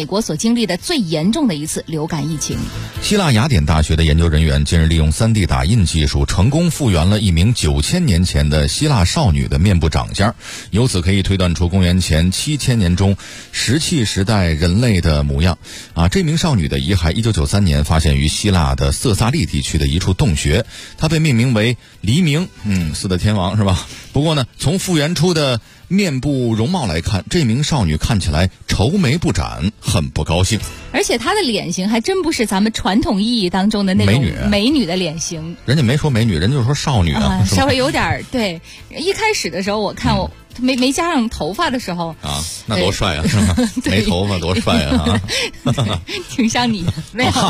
国所经历的最严重的一次流感疫情。 希腊雅典大学的研究人员近日利用 3D 打印技术，成功复原了一名9000年前的希腊少女的面部长相，由此可以推断出公元前7000年中石器时代人类的模样。这名少女的遗骸1993年发现于希腊的色萨利地区的一处洞穴，她被命名为黎明，四的天王是吧？不过呢，从复原出的面部容貌来看，这名少女看起来愁眉不展，很不高兴。 而且她的脸型还真不是咱们传统意义当中的那种美女的脸型。 人家没说美女，人就说少女啊， 稍微有点对。一开始的时候，我看我没加上头发的时候那多帅啊，是吗？没头发多帅啊！ 挺像你的，没有。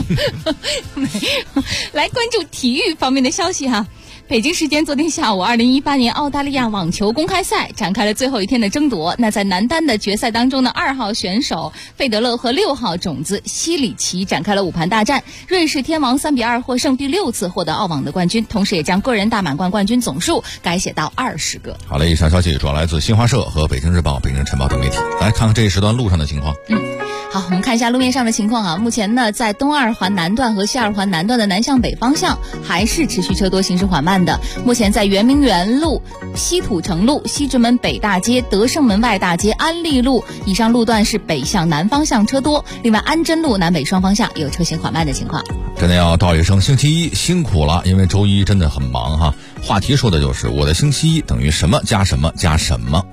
来关注体育方面的消息哈。北京时间昨天下午，2018年澳大利亚网球公开赛展开了最后一天的争夺。那在男单的决赛当中呢，2号选手费德勒和6号种子西里奇展开了5盘大战，瑞士天王3-2获胜，第6次获得澳网的冠军，同时也将个人大满贯冠军总数改写到20个。 好了，以上消息主要来自新华社和北京日报、北京晨报等媒体。来看看这一时段路上的情况。 好，我们看一下路面上的情况啊。目前呢，在东2环南段和西2环南段的南向北方向还是持续车多，行驶缓慢的。目前在圆明园路、西土城路、西直门北大街、德胜门外大街、安利路以上路段是北向南方向车多。另外，安贞路南北双方向也有车行缓慢的情况。 真的要道一声星期一辛苦了，因为周一真的很忙哈。话题说的就是我的星期一等于什么加什么加什么。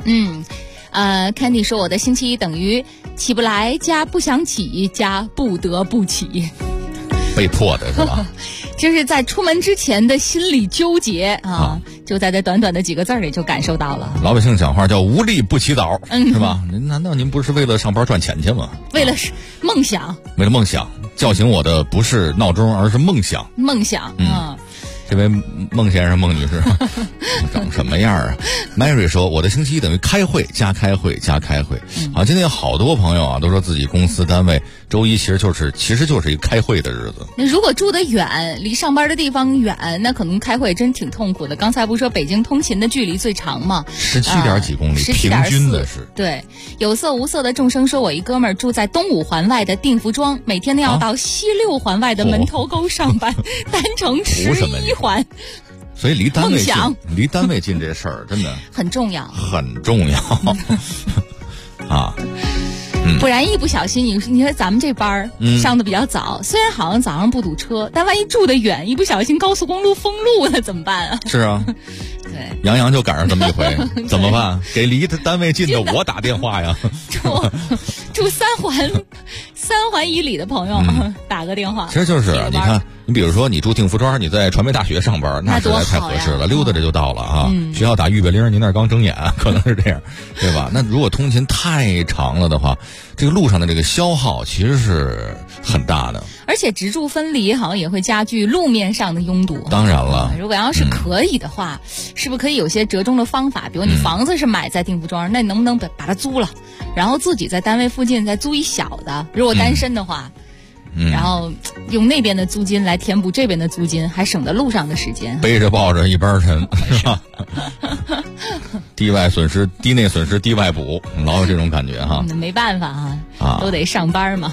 Candy 说我的星期一等于起不来加不想起加不得不起， 被迫的是吧？ 就是在出门之前的心理纠结就在这短短的几个字里就感受到了。 老百姓讲话叫无利不起早，是吧？难道您不是为了上班赚钱去吗？ 为了梦想， 为了梦想，叫醒我的不是闹钟，而是梦想。 梦想， 这位孟先生、孟女士长什么样啊 ？Mary 说：“我的星期一等于开会加开会加开会。”今天有好多朋友都说自己公司单位周一其实就是一个开会的日子。 那如果住得远，离上班的地方远，那可能开会真挺痛苦的。刚才不是说北京通勤的距离最长吗 ？17点几公里，平均的是。 对，有色无色的众生说，我一哥们儿住在东5环外的定福庄，每天都要到西6环外的门头沟上班，单程11环。 所以离单位近这事儿真的很重要， 很重要啊！ 不然一不小心，你说咱们这班上的比较早，虽然好像早上不堵车，但万一住得远，一不小心高速公路封路了怎么办啊？ 是啊，对，杨洋就赶上这么一回，怎么办？给离单位近的我打电话呀！ 住3环以里的朋友打个电话。 其实就是你看，你比如说你住定福庄，你在传媒大学上班，那实在太合适了，溜达着就到了啊。学校打预备铃，您那刚睁眼，可能是这样，对吧？那如果通勤太长了的话，这个路上的这个消耗其实是很大的。 而且直住分离好像也会加剧路面上的拥堵。 当然了， 如果要是可以的话，是不是可以有些折中的方法？比如你房子是买在定福庄，那你能不能把它租了，然后自己在单位附近再租一小的？如果单身的话。然后用那边的租金来填补这边的租金，还省得路上的时间。 背着抱着一边沉，是吧？地外损失，地内损失，地外补，老有这种感觉哈。 没办法都得上班嘛。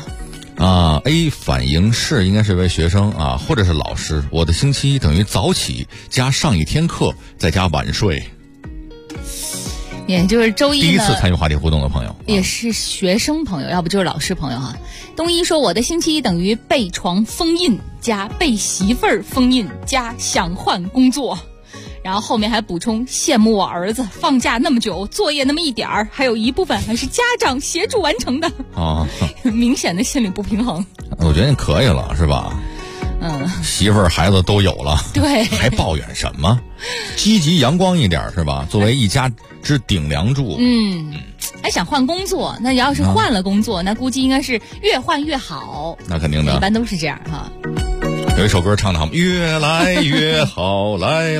A 反应是应该是位学生或者是老师。我的星期一等于早起加上一天课，再加晚睡。 也就是周一第一次参与话题互动的朋友， 也是学生朋友，要不就是老师朋友哈。东一说我的星期一等于被床封印加被媳妇儿封印加想换工作，然后后面还补充羡慕我儿子放假那么久，作业那么一点儿，还有一部分还是家长协助完成的明显的心理不平衡。 我觉得你可以了，是吧？媳妇儿孩子都有了， 对， 还抱怨什么？积极阳光一点是吧？作为一家之顶梁柱， 还想换工作，那要是换了工作，那估计应该是越换越好。 那肯定的， 一般都是这样哈。 有一首歌唱得好，越来越好，来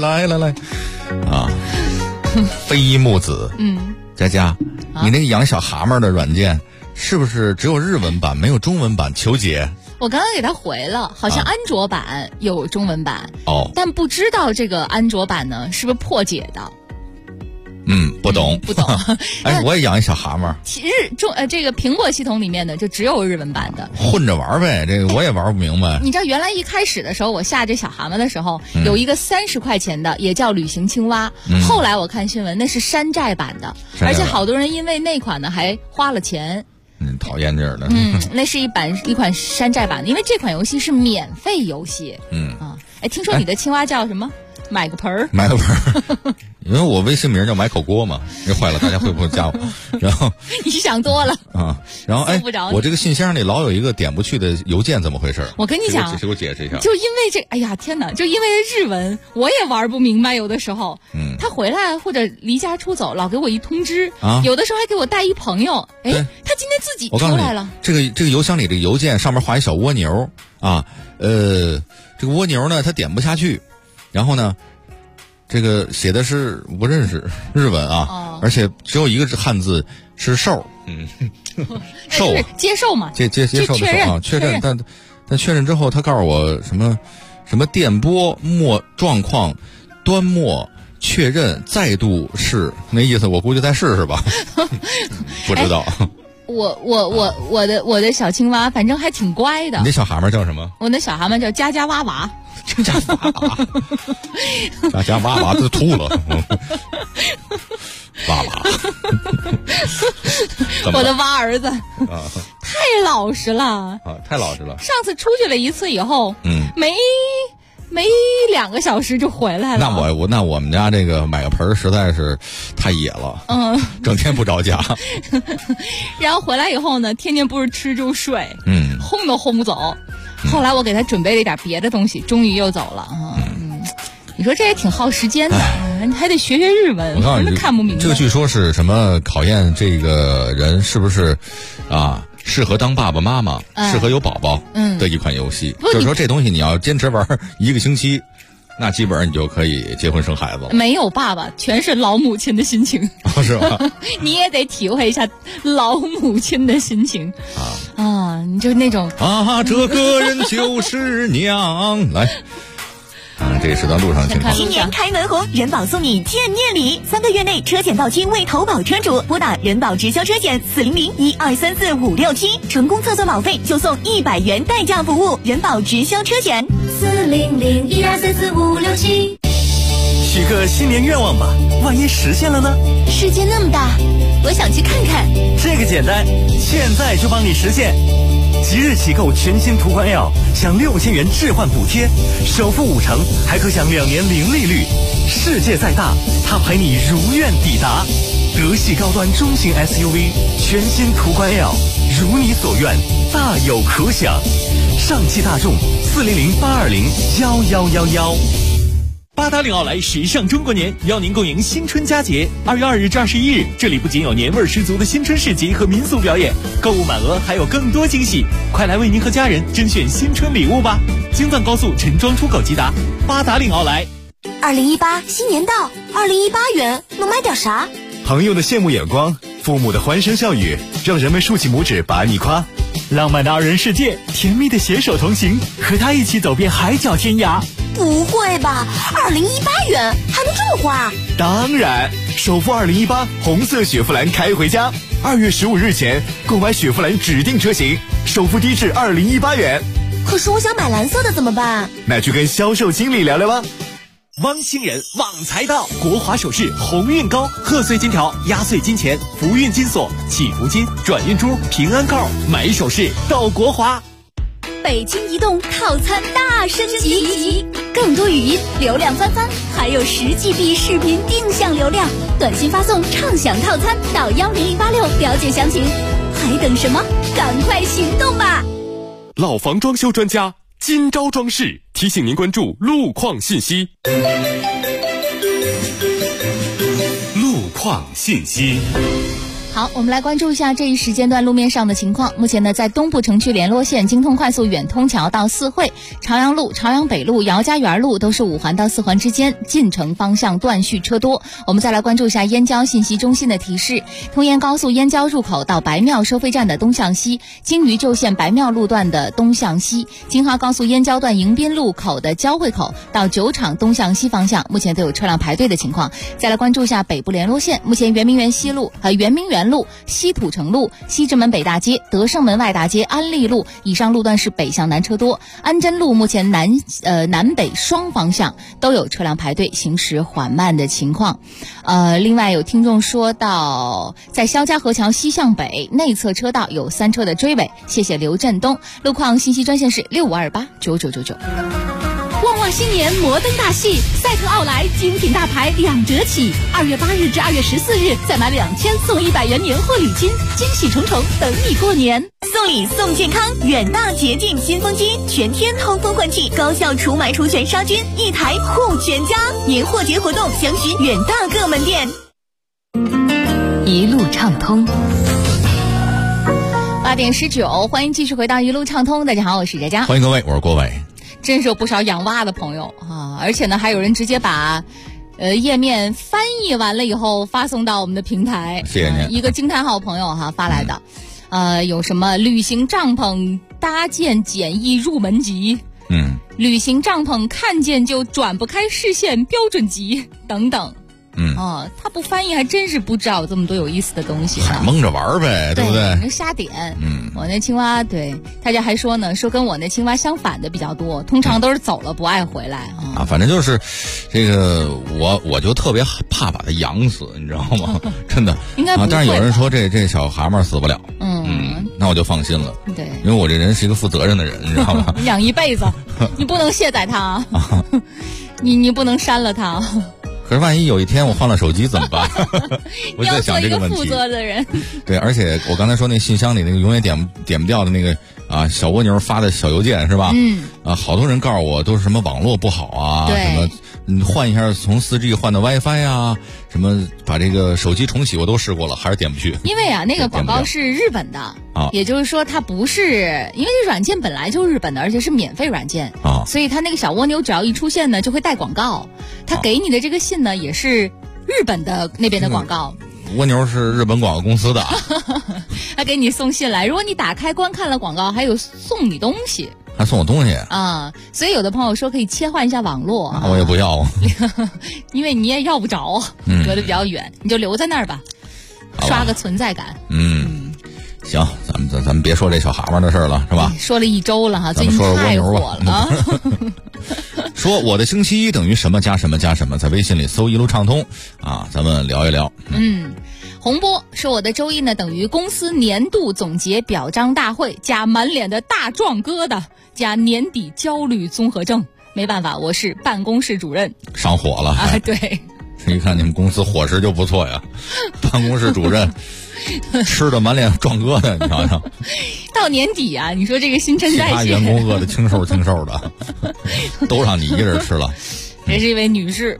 飞木子，佳佳，你那个养小蛤蟆的软件是不是只有日文版没有中文版？求解。 我刚刚给他回了，好像安卓版有中文版但不知道这个安卓版呢是不是破解的。 不懂。哎，我也养一小蛤蟆。 这个苹果系统里面的就只有日文版的， 混着玩呗。这个我也玩不明白。 你知道原来一开始的时候，我下这小蛤蟆的时候，有一个30块钱的，也叫旅行青蛙。后来我看新闻，那是山寨版的，而且好多人因为那款呢还花了钱。 讨厌劲儿的。 那是一款山寨版的，因为这款游戏是免费游戏。听说你的青蛙叫什么？买个盆儿。因为我微信名叫买口锅嘛，这坏了，大家会不会加我？然后你想多了啊。然后我这个信箱里老有一个点不去的邮件，怎么回事？ 我跟你讲， 给我解释一下。 就因为这，哎呀天哪！就因为日文，我也玩不明白。有的时候，他回来或者离家出走，老给我一通知啊。有的时候还给我带一朋友，他今天自己出来了。 这个邮箱里这个邮件上面画一小蜗牛啊，这个蜗牛呢，它点不下去，然后呢。这个写的是不认识日文啊，而且只有一个汉字是受，受接受嘛， 接受的受啊，确认，但确认之后，他告诉我什么电波状况端末确认再度试，那意思我估计再试试吧，不知道。 我的小青蛙反正还挺乖的。 你那小蛤蟆叫什么？ 我那小蛤蟆叫佳佳哇哇。 佳佳哇哇，佳佳哇哇都吐了。哇哇， 我的蛙儿子太老实了啊， 太老实了。 上次出去了一次以后，没2个小时就回来了。 那我们家这个买个盆实在是太野了，整天不着家。 然后回来以后呢，天天不是吃就睡，轰都轰不走。后来我给他准备了一点别的东西，终于又走了啊。你说这也挺耗时间的，你还得学日文，真的看不明白。 这个据说是什么考验这个人是不是适合当爸爸妈妈，适合有宝宝的一款游戏。就是说这东西你要坚持玩1个星期，那基本上你就可以结婚生孩子了。 没有爸爸，全是老母亲的心情， 是吧？ 你也得体会一下老母亲的心情你就是那种这个人就是娘来。这也是在路上情况。 新年开门红，人保送你见面礼，3个月内车险到期未投保车主，拨打人保直销车险400-1234-567，成功测算保费就送100元代驾服务。人保直销车险 400-1234-567。 许个新年愿望吧，万一实现了呢？ 世界那么大，我想去看看。 这个简单，现在就帮你实现。即日起购全新途观 L， 享6000元置换补贴，首付5成，还可享2年零利率。世界再大，它陪你如愿抵达。德系高端中型 SUV， 全新途观 L， 如你所愿，大有可享。上汽大众400-820-1111。 八达岭奥莱时尚中国年邀您共迎新春佳节。2月2日至21日，这里不仅有年味十足的新春市集和民俗表演，购物满额还有更多惊喜，快来为您和家人甄选新春礼物吧！京藏高速陈庄出口吉达，八达岭奥莱。 2018新年到，2018元能买点啥？ 朋友的羡慕眼光，父母的欢声笑语，让人们竖起拇指把你夸。 浪漫的2人世界，甜蜜的携手同行，和他一起走遍海角天涯。 不会吧，2018元还能这么花？ 当然，首付2018红色雪佛兰开回家，2月15日前购买雪佛兰指定车型，首付低至2018元。 可是我想买蓝色的怎么办？ 那去跟销售经理聊聊吧。 汪星人旺财到，国华首饰鸿运高，贺岁金条、压岁金钱、福运金锁、祈福金、转运珠、平安扣，买首饰到国华。 北京移动套餐大升级，更多语音流量翻番，还有10GB 视频定向流量，短信发送畅享套餐到10086了解详情，还等什么？赶快行动吧！ 老房装修专家金招装饰提醒您关注路况信息。路况信息。 好，我们来关注一下这一时间段路面上的情况。目前呢，在东部城区联络线京通快速远通桥到四惠、朝阳路、朝阳北路、姚家园路都是5环到4环之间进城方向断续车多。我们再来关注一下燕郊信息中心的提示：通燕高速燕郊入口到白庙收费站的东向西，京渝旧线白庙路段的东向西，京哈高速燕郊段迎宾路口的交汇口到酒厂东向西方向，目前都有车辆排队的情况。再来关注一下北部联络线，目前圆明园西路和圆明园路、西土城路、西直门北大街、德胜门外大街、安利路以上路段是北向南车多。安贞路目前南北双方向都有车辆排队，行驶缓慢的情况。另外有听众说到，在肖家河桥西向北内侧车道有3车的追尾，谢谢刘振东。路况信息专线是65289999。 旺旺新年摩登大戏，赛特奥莱精品大牌2折起，2月8日至2月14日，再买2000送100元年货礼金，惊喜重重等你过年。 送礼送健康，远大洁净新风机，全天通风换气，高效除螨除癣杀菌，1台护全家。年货节活动详询远大各门店。 一路畅通。 8点19，欢迎继续回到一路畅通。大家好，我是佳佳。 欢迎各位，我是郭伟。 真是有不少养蛙的朋友啊，而且呢，还有人直接把页面翻译完了以后发送到我们的平台。 谢谢您。 一个惊叹号朋友发来的，有什么旅行帐篷搭建简易入门级，旅行帐篷看见就转不开视线标准级等等。他不翻译还真是不知道有这么多有意思的东西， 蒙着玩呗，对不对？ 你瞎点。我那青蛙，对大家还说呢，说跟我那青蛙相反的比较多，通常都是走了不爱回来啊。反正就是这个，我就特别怕把它养死，你知道吗？真的。 应该不会。 但是有人说这小蛤蟆死不了，那我就放心了。 对， 因为我这人是一个负责任的人，你知道吗？ 养一辈子，你不能卸载它，你不能删了它。 可是万一有一天我换了手机怎么办？我在想这个问题。 你要做一个负责的人。 对，而且我刚才说那信箱里那个永远点不掉的那个小蜗牛发的小邮件是吧？好多人告诉我都是什么网络不好啊，什么换一下从 4G 换到 WiFi 啊，什么把这个手机重启我都试过了，还是点不去。 因为那个广告是日本的，也就是说它不是，因为这软件本来就是日本的，而且是免费软件所以它那个小蜗牛只要一出现呢，就会带广告。它给你的这个信呢，也是日本的那边的广告。 蜗牛是日本广告公司的， 他给你送信来，如果你打开观看了广告，还有送你东西。 还送我东西所以有的朋友说可以切换一下网络我也不要因为你也要不着，隔得比较远，你就留在那儿吧，刷个存在感。 行，咱们别说这小蛤蟆的事了，是吧？ 说了1周了最近太火了说我的星期一等于什么加什么加什么，在微信里搜一路畅通咱们聊一聊。 洪波说我的周一呢等于公司年度总结表彰大会加满脸的大壮疙瘩加年底焦虑综合症。没办法，我是办公室主任， 上火了对。 一看你们公司伙食就不错呀，办公室主任吃的满脸壮疙瘩，你瞧瞧。 到年底你说这个新陈代谢， 其他员工饿得清瘦清瘦的，都让你一个人吃了。 这是一位女士，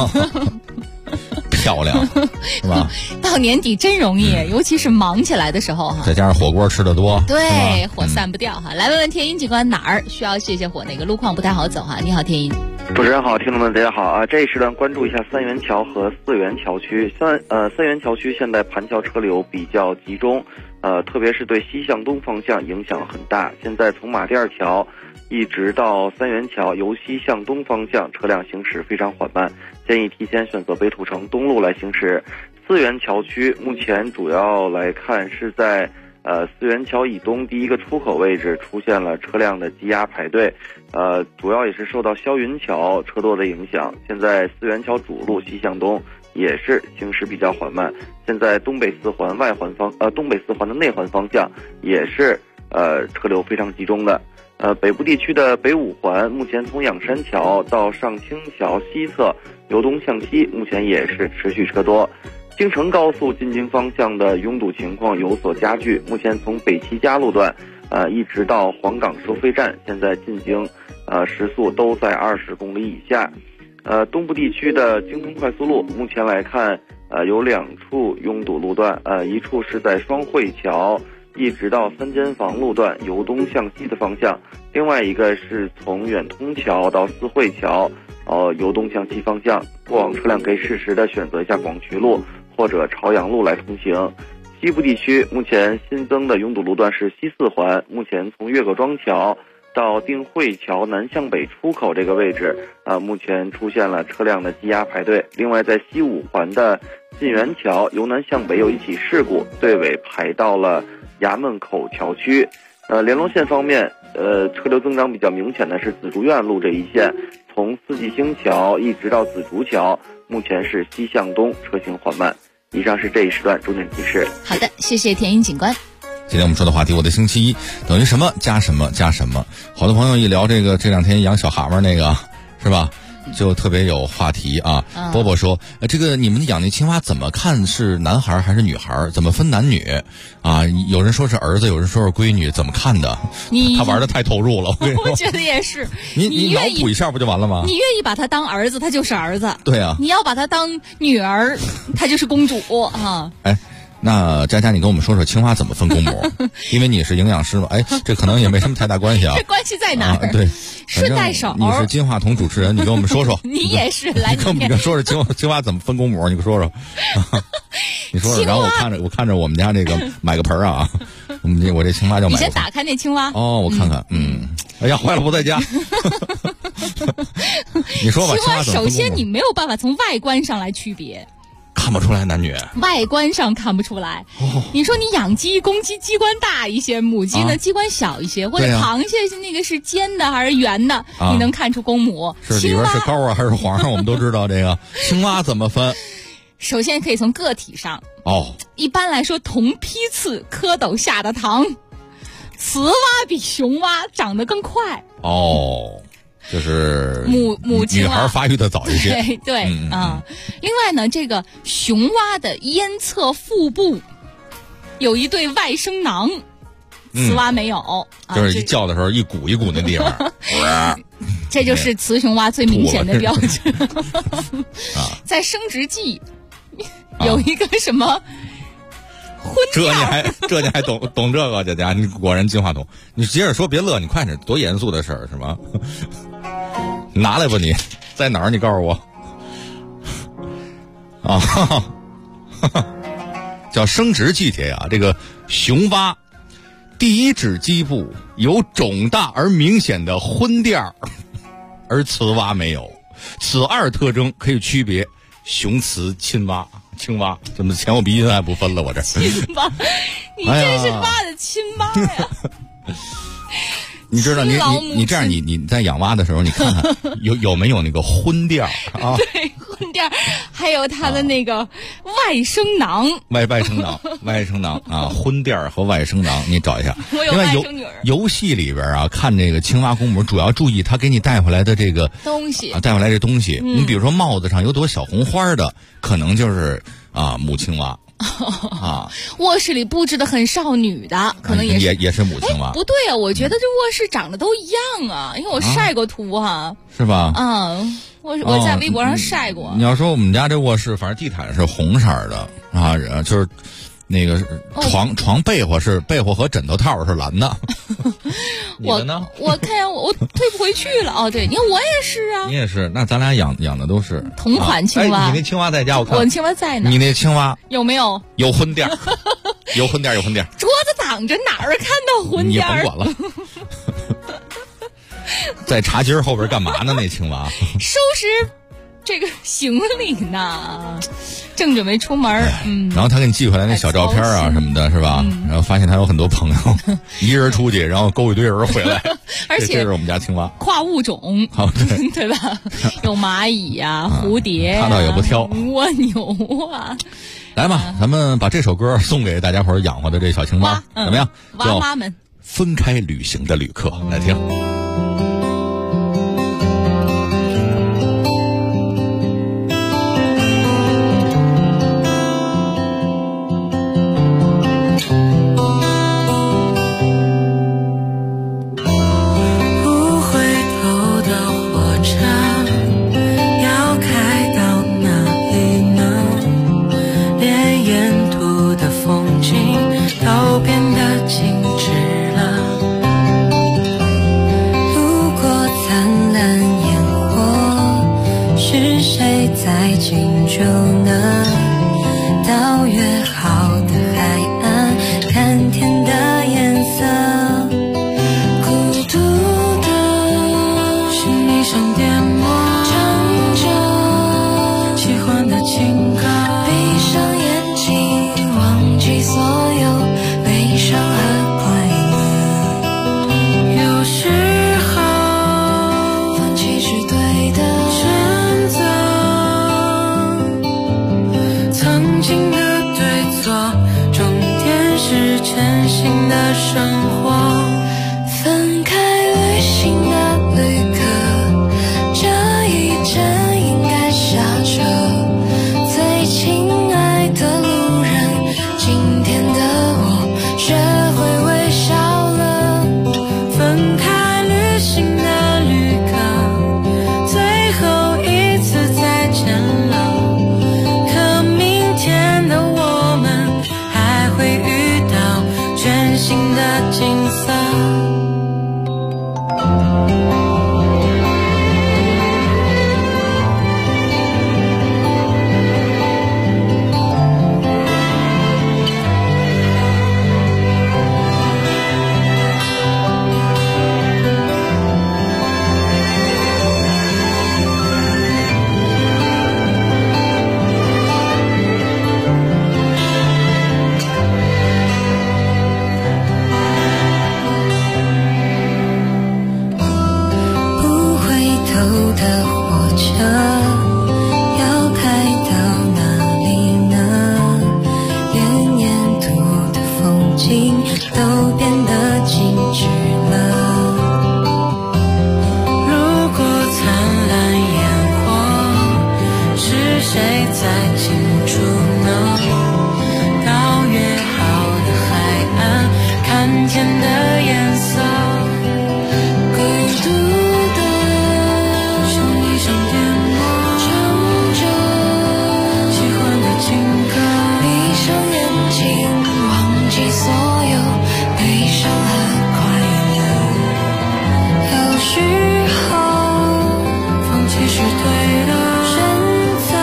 漂亮，是吧？ 到年底真容易，尤其是忙起来的时候再加上火锅吃得多， 对，火散不掉来问问天音警官哪儿需要泄火，哪个路况不太好走你好，天音。 主持人好，听众们大家好这一时段关注一下三元桥和四元桥区。三元桥区现在盘桥车流比较集中，特别是对西向东方向影响很大。现在从马甸桥一直到三元桥，由西向东方向车辆行驶非常缓慢，建议提前选择北土城东路来行驶。四元桥区目前主要来看是在四元桥以东第一个出口位置出现了车辆的积压排队，主要也是受到霄云桥车多的影响。现在四元桥主路西向东也是行驶比较缓慢。现在东北四环的内环方向也是车流非常集中的。北部地区的北五环目前从仰山桥到上清桥西侧由东向西，目前也是持续车多。京承高速进京方向的拥堵情况有所加剧，目前从北齐家路段一直到黄岗收费站，现在进京时速都在20公里以下。东部地区的京通快速路目前来看有2处拥堵路段，一处是在双汇桥一直到3间房路段由东向西的方向，另外一个是从远通桥到四惠桥由东向西方向。过往车辆可以适时的选择一下广渠路或者朝阳路来通行。西部地区目前新增的拥堵路段是西4环，目前从岳各庄桥到定慧桥南向北出口这个位置，目前出现了车辆的积压排队。另外，在西5环的晋源桥由南向北有一起事故，队尾排到了衙门口桥区。联络线方面，车流增长比较明显的是紫竹院路这一线，从四季星桥一直到紫竹桥，目前是西向东，车行缓慢。以上是这一时段重点提示。 好的，谢谢田英警官。 今天我们说的话题，我的星期一等于什么加什么加什么。好多朋友一聊这2天养小蛤蟆那个，是吧？就特别有话题啊。波波说，这个你们养那青蛙怎么看是男孩还是女孩？怎么分男女啊？有人说是儿子，有人说是闺女，怎么看的？他玩的太投入了， 我觉得也是。 你脑补一下不就完了吗？ 你愿意把他当儿子，他就是儿子。 对啊。 你要把他当女儿，他就是公主啊。 哎。那佳佳，你跟我们说说青蛙怎么分公母？因为你是营养师嘛。哎，这可能也没什么太大关系啊。 这关系在哪儿？ 对， 顺带手。 你是金话筒主持人，你跟我们说说。 你也是，来， 你跟我们说说青蛙怎么分公母？你给说说。你说说，然后我看着我们家这个买个盆啊，我这青蛙就买。 你先打开那青蛙。 哦，我看看，哎呀，坏了，不在家。你说吧， 青蛙首先你没有办法从外观上来区别。 看不出来男女， 外观上看不出来。你说你养鸡，公鸡鸡冠大一些，母鸡呢鸡冠小一些，或者螃蟹那个是尖的还是圆的，你能看出公母。 是里边是膏啊还是黄，我们都知道这个。青蛙怎么分？ 首先可以从个体上。一般来说，同批次蝌蚪下的糖，雌蛙比雄蛙长得更快。 就是母青蛙女孩发育的早一些。 对啊。另外呢，这个雄蛙的咽侧腹部有一对外声囊，雌蛙没有。 就是一叫的时候一股一股那地方。 这就是雌雄蛙最明显的标志。在生殖季有一个什么婚调， 这你还懂这个？佳佳，你果然金话筒。你接着说，别乐，你快点，多严肃的事儿是吗？拿来吧你，在哪儿？你告诉我。叫生殖季节啊，这个雄蛙第一指基部有肿大而明显的昏垫儿，而雌蛙没有。此2特征可以区别雄雌青蛙。怎么前后鼻音还不分了？我这青蛙，你真是蛙的亲妈呀！ 你知道你这样你在养蛙的时候，你看看有没有那个昏垫啊？ 对，昏垫，还有它的那个外声囊。 外声囊啊，昏垫和外声囊，你找一下。 我有外声女儿。 游戏里边啊，看这个青蛙公母，主要注意他给你带回来的这个东西带回来这东西。你比如说帽子上有朵小红花的，可能就是母青蛙。 卧室里布置的很少女的，可能也是母青蛙。 不对啊，我觉得这卧室长得都一样啊，因为我晒过图哈。 是吧？ 我在微博上晒过。 你要说我们家这卧室，反正地毯是红色的啊，就是那个床被窝和枕头套是蓝的。你的呢？ 我看呀，我退不回去了。对，你看我也是啊。 你也是，那咱俩养的都是同款青蛙。 你那青蛙在家，我看我青蛙在呢。 你那青蛙有没有？ 有昏垫，有昏垫。 桌子挡着，哪儿看到昏垫？ 你甭管了。在茶几后边干嘛呢？那青蛙收拾这个行李呢，正准备出门。 然后他给你寄回来那小照片啊什么的，是吧？然后发现他有很多朋友，一人出去，然后勾一堆人回来。 而且这是我们家青蛙， 跨物种，对吧？有蚂蚁呀、蝴蝶， 他倒也不挑， 蜗牛啊。 来吧，咱们把这首歌送给大家伙养活的这小青蛙，怎么样？ 蛙妈们， 分开旅行的旅客，来听。 连沿途的风景都变得精致了。路过灿烂烟火，是谁在庆祝呢？到约好的海岸，看天的颜色。孤独的心里像颠簸，唱着喜欢的情歌，闭上眼睛忘记所有悲伤和快乐。有时候放弃是对的选择，曾经的对错，重点是真心的生活。分开旅行的旅客，这一站应该下车。最亲爱的路人，今天的我学会微笑了。分开旅行的旅客，最后一次再见了。可明天的我们还会遇到全新的景色。不回头的火车要开到哪里呢？连沿途的风景都变得精致了。如果灿烂烟火，是谁在庆祝呢？到约好的海岸，看天的颜色。孤独的心里像颠簸，唱着喜欢的情歌，闭上眼睛忘记所有悲伤和快乐。有时候放弃是对的选择，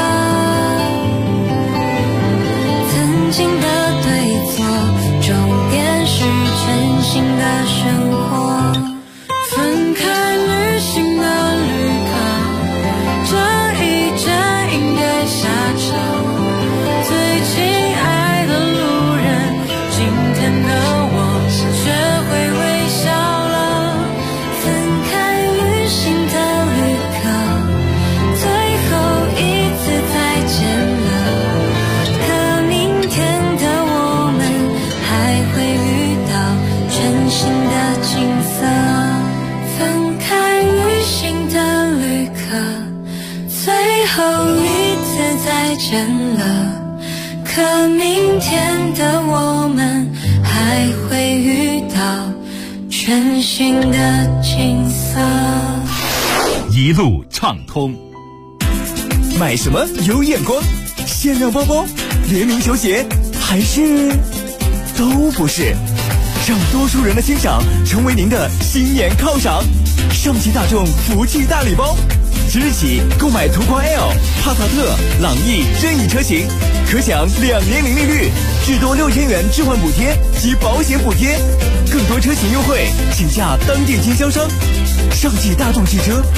曾经的对错，重点是真心的生活。分开旅行的旅客，这一站应该下车。最亲爱的路人，今天的我学会微笑了。分开旅行的旅客，最后一次再见了。可明天的我们还会遇到全新的景色。分开旅行的旅客，最后一次再见了。可明天的我们还会遇到全新的景色。 一路畅通。 买什么有眼光？限量包包、联名球鞋，还是都不是？让多数人的欣赏成为您的新年犒赏。上汽大众福气大礼包，即日起购买途观 L、帕萨特、朗逸任意车型，可享2年零利率，至多6000元置换补贴及保险补贴，更多车型优惠，请洽当地经销商。上汽大众汽车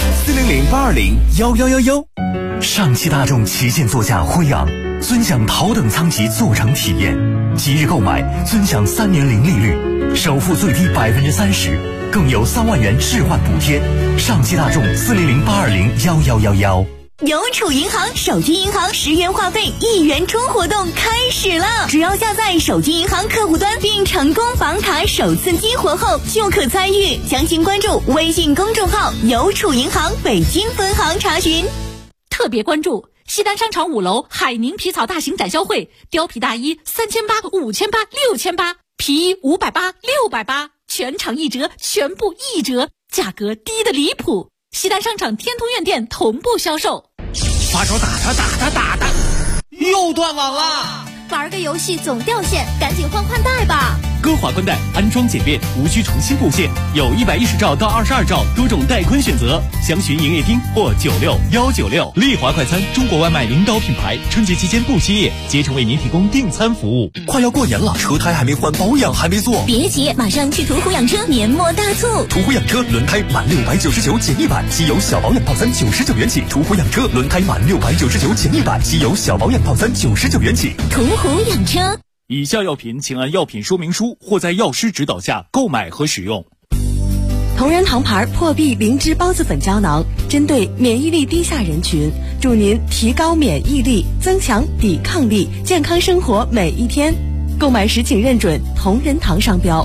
400-820-1111。 上汽大众旗舰座驾辉昂，尊享头等舱级座乘体验，即日购买尊享3年零利率，首付最低30%，更有3万元置换补贴。上汽大众400-820-1111。 邮储银行手机银行10元话费1元充活动开始了！只要下载手机银行客户端并成功绑卡首次激活后，就可参与。详情关注微信公众号“邮储银行北京分行”查询。 特别关注西单商场5楼海宁皮草大型展销会，貂皮大衣3800、5800、6800，皮衣580、680，全场1折，全部1折，价格低得离谱。西单商场天通苑店同步销售。 发手打他，又断网了。 玩个游戏总掉线，赶紧换宽带吧。 歌华宽带安装简便，无需重新布线，有110兆到22兆多种带宽选择，详询营业厅或96196。丽华快餐，中国外卖领导品牌，春节期间不歇业，竭诚为您提供订餐服务。 快要过年了，车胎还没换，保养还没做， 别急，马上去途虎养车年末大促。 途虎养车轮胎满699减100，机油小保养套餐99元起。途虎养车轮胎满699减100，机油小保养套餐99元起。 途虎养车。 以下药品请按药品说明书或在药师指导下购买和使用。 同仁堂牌破壁灵芝孢子粉胶囊，针对免疫力低下人群，助您提高免疫力，增强抵抗力，健康生活每一天。购买时请认准同仁堂商标。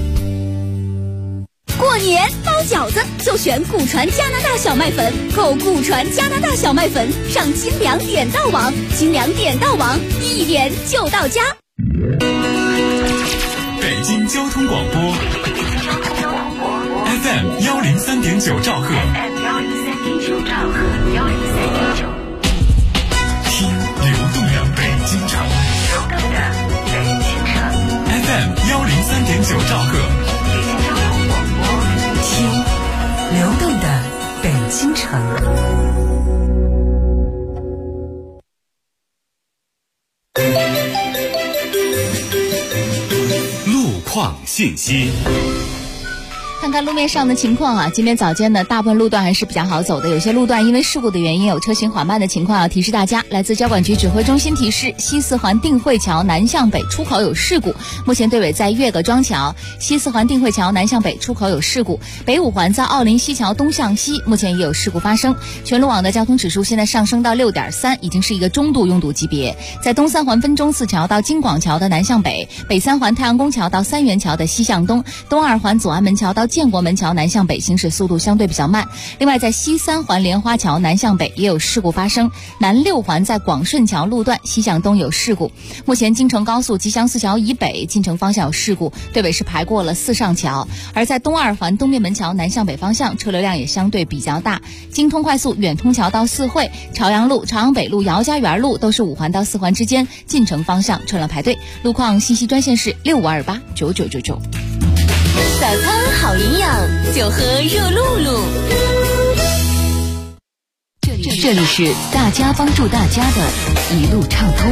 过年包饺子就选古传加拿大小麦粉，购古传加拿大小麦粉上清凉点到网，清凉点到网，一点就到家。 北京交通广播 FM 103.9兆赫，听流动的北京城，FM 103.9兆赫， 听流动的北京城。 信息， 看看路面上的情况啊，今天早间呢，大部分路段还是比较好走的，有些路段因为事故的原因有车行缓慢的情况，要提示大家。来自交管局指挥中心提示，西四环定慧桥南向北出口有事故，目前队尾在岳各庄桥，西四环定慧桥南向北出口有事故，北五环在奥林西桥东向西，目前也有事故发生。全路网的交通指数现在上升到6.3，已经是一个中度拥堵级别。在东三环分钟寺桥到京广桥的南向北，北三环太阳宫桥到三元桥的西向东，东二环左安门桥到建国门桥南向北行驶速度相对比较慢。另外在西三环莲花桥南向北也有事故发生，南六环在广顺桥路段西向东有事故。目前京承高速吉祥寺桥以北进城方向有事故，队尾是排过了四上桥。而在东二环东面门桥南向北方向车流量也相对比较大，京通快速远通桥到四惠，朝阳路、朝阳北路、姚家园路都是5环到4环之间进城方向车辆排队。路况信息专线是65289999。 早餐好营养，就喝热露露。 这里是大家帮助大家的一路畅通。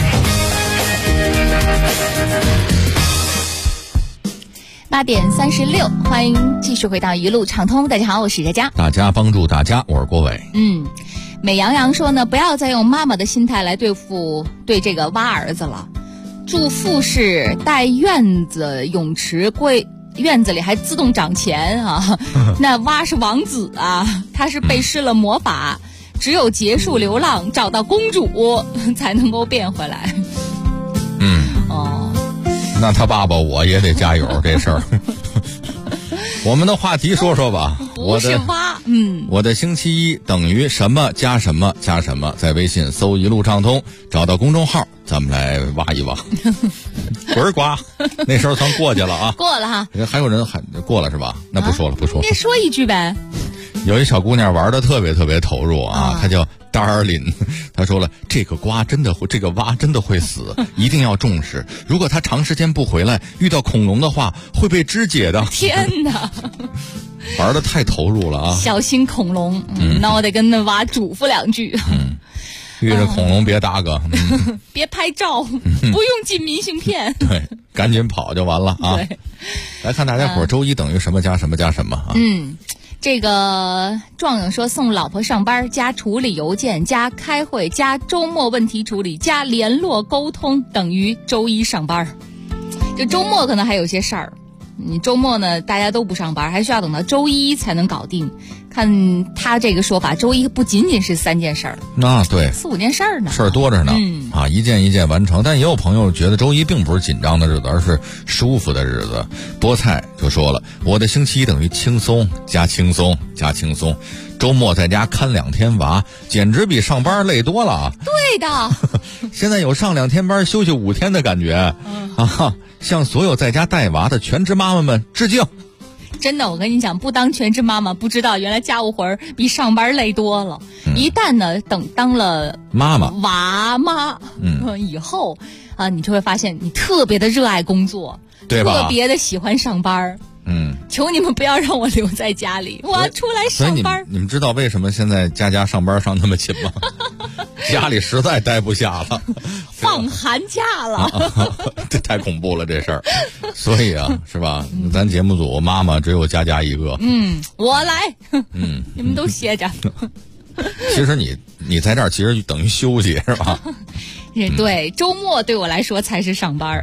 8点36，欢迎继续回到一路畅通。大家好，我是佳佳。 大家帮助大家，我是郭伟。 美羊羊说呢，不要再用妈妈的心态来对这个蛙儿子了。住复式带院子泳池，院子里还自动涨钱啊！那蛙是王子啊，他是被施了魔法，只有结束流浪，找到公主才能够变回来。 那他爸爸我也得加油这事儿。我们的话题说说吧。 不是蛙， 我的星期一等于什么加什么加什么，在微信搜一路畅通，找到公众号，咱们来挖一挖。滚儿呱，那时候算过去了啊， 过了哈。 还有人喊过了是吧？那不说了，不说了。 你说一句呗。 有一小姑娘玩的特别特别投入啊，她叫Darlin， 她说了，这个蛙真的会死，一定要重视。如果它长时间不回来，遇到恐龙的话会被肢解的。 天哪！ 玩的太投入了啊！ 小心恐龙，那我得跟那蛙嘱咐两句。 遇着恐龙别搭个， 别拍照，不用寄明信片。 对，赶紧跑就完了啊！ 对， 来看大家伙周一等于什么加什么加什么啊？ 这个壮勇说，送老婆上班加处理邮件加开会加周末问题处理加联络沟通等于周一上班。这周末可能还有些事儿，你周末呢大家都不上班，还需要等到周一才能搞定。看他这个说法，周一不仅仅是3件事儿， 对 ，4-5件事儿呢， 事儿多着呢。一件一件完成。但也有朋友觉得周一并不是紧张的日子，而是舒服的日子。菠菜就说了，我的星期一等于轻松加轻松加轻松，周末在家看2天娃，简直比上班累多了啊！ 对的， 现在有上2天班休息5天的感觉向所有在家带娃的全职妈妈们致敬。 真的，我跟你讲，不当全职妈妈不知道，原来家务活儿比上班累多了。一旦呢，等当了娃妈，以后啊，你就会发现你特别的热爱工作， 对吧？ 特别的喜欢上班。求你们不要让我留在家里，我要出来上班。 所以你们知道为什么现在家上班上那么勤吗？家里实在待不下了， 放寒假了， 这太恐怖了这事儿。所以啊，是吧？咱节目组妈妈只有佳一个。 我来。你们都歇着。 其实你在这儿其实等于休息是吧？ 对，周末对我来说才是上班。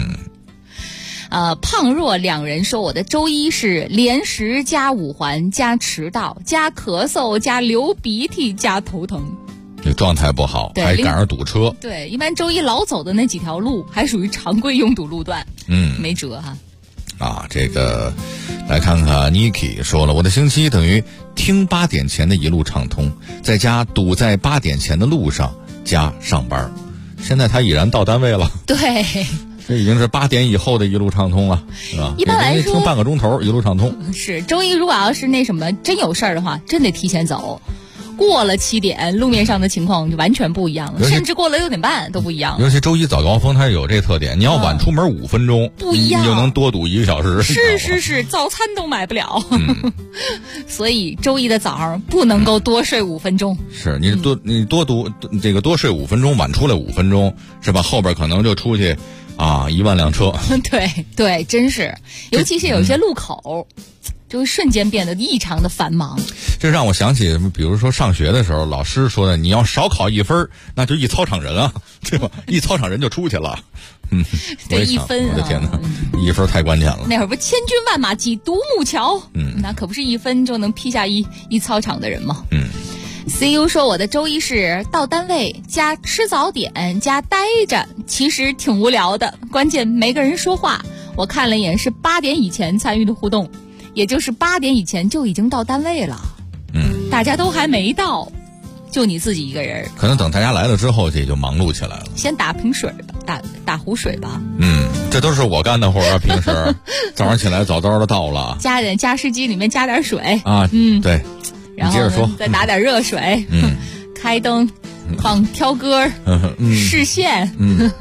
胖若两人说，我的周一是连食加五环加迟到加咳嗽加流鼻涕加头疼， 这状态不好，还赶上堵车。 对，一般周一老走的那几条路还属于常规拥堵路段，没辙哈。 这个来看看 Niki 说了，我的星期等于听8点前的一路畅通，在家堵在8点前的路上加上班。现在他已然到单位了。 对。 这已经是8点以后的一路畅通了，是吧？ 一般来说， 听半个钟头一路畅通。 是周一，如果要是那什么真有事儿的话，真得提前走。过了7点，路面上的情况就完全不一样了，甚至过了6点半都不一样了。 尤其周一早高峰，它有这特点，你要晚出门5分钟， 不一样， 你就能多堵1个小时。 是，早餐都买不了。所以周一的早上不能够多睡5分钟。 是你多读这个多睡5分钟，晚出来5分钟，是吧？后边可能就出去。1万辆车。 对，真是，尤其是有些路口，就会瞬间变得异常的繁忙。 这让我想起，比如说上学的时候，老师说的，你要少考1分，那就一操场人啊，对吧？一操场人就出去了。 对，1分， 我的天哪，1分太关键了。 那会儿不千军万马挤独木桥，那可不是1分就能劈下一操场的人吗？CU 说，我的周一是到单位加吃早点加待着，其实挺无聊的，关键没个人说话。我看了一眼，是8点以前参与的互动，也就是8点以前就已经到单位了。大家都还没到，就你自己一个人。 可能等大家来了之后，这就忙碌起来了。 先打瓶水吧，打壶水吧。 这都是我干的活啊，平时早上起来早的到了， 加点加湿机里面加点水对。 然后接着说， 再打点热水，开灯，放挑歌，视线，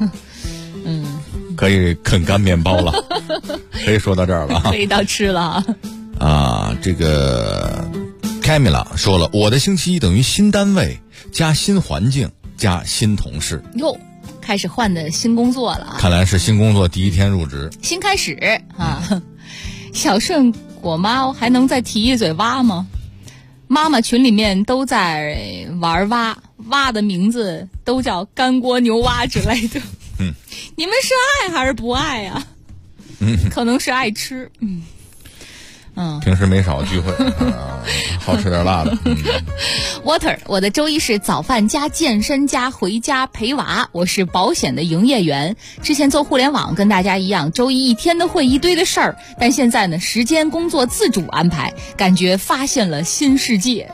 可以啃干面包了，可以说到这儿了， 可以到吃了这个 Camila 说了，我的星期一等于新单位加新环境加新同事。 哟，开始换的新工作了， 看来是新工作第一天入职， 新开始小顺果妈还能再提一嘴蛙吗？妈妈群里面都在玩蛙的名字都叫干锅牛蛙之类的。你们是爱还是不爱啊？可能是爱吃。 平时没少聚会，好吃点辣的。 Water， 我的周一是早饭加健身加回家陪娃。我是保险的营业员，之前做互联网跟大家一样，周一天的会一堆的事儿，但现在呢，时间工作自主安排，感觉发现了新世界。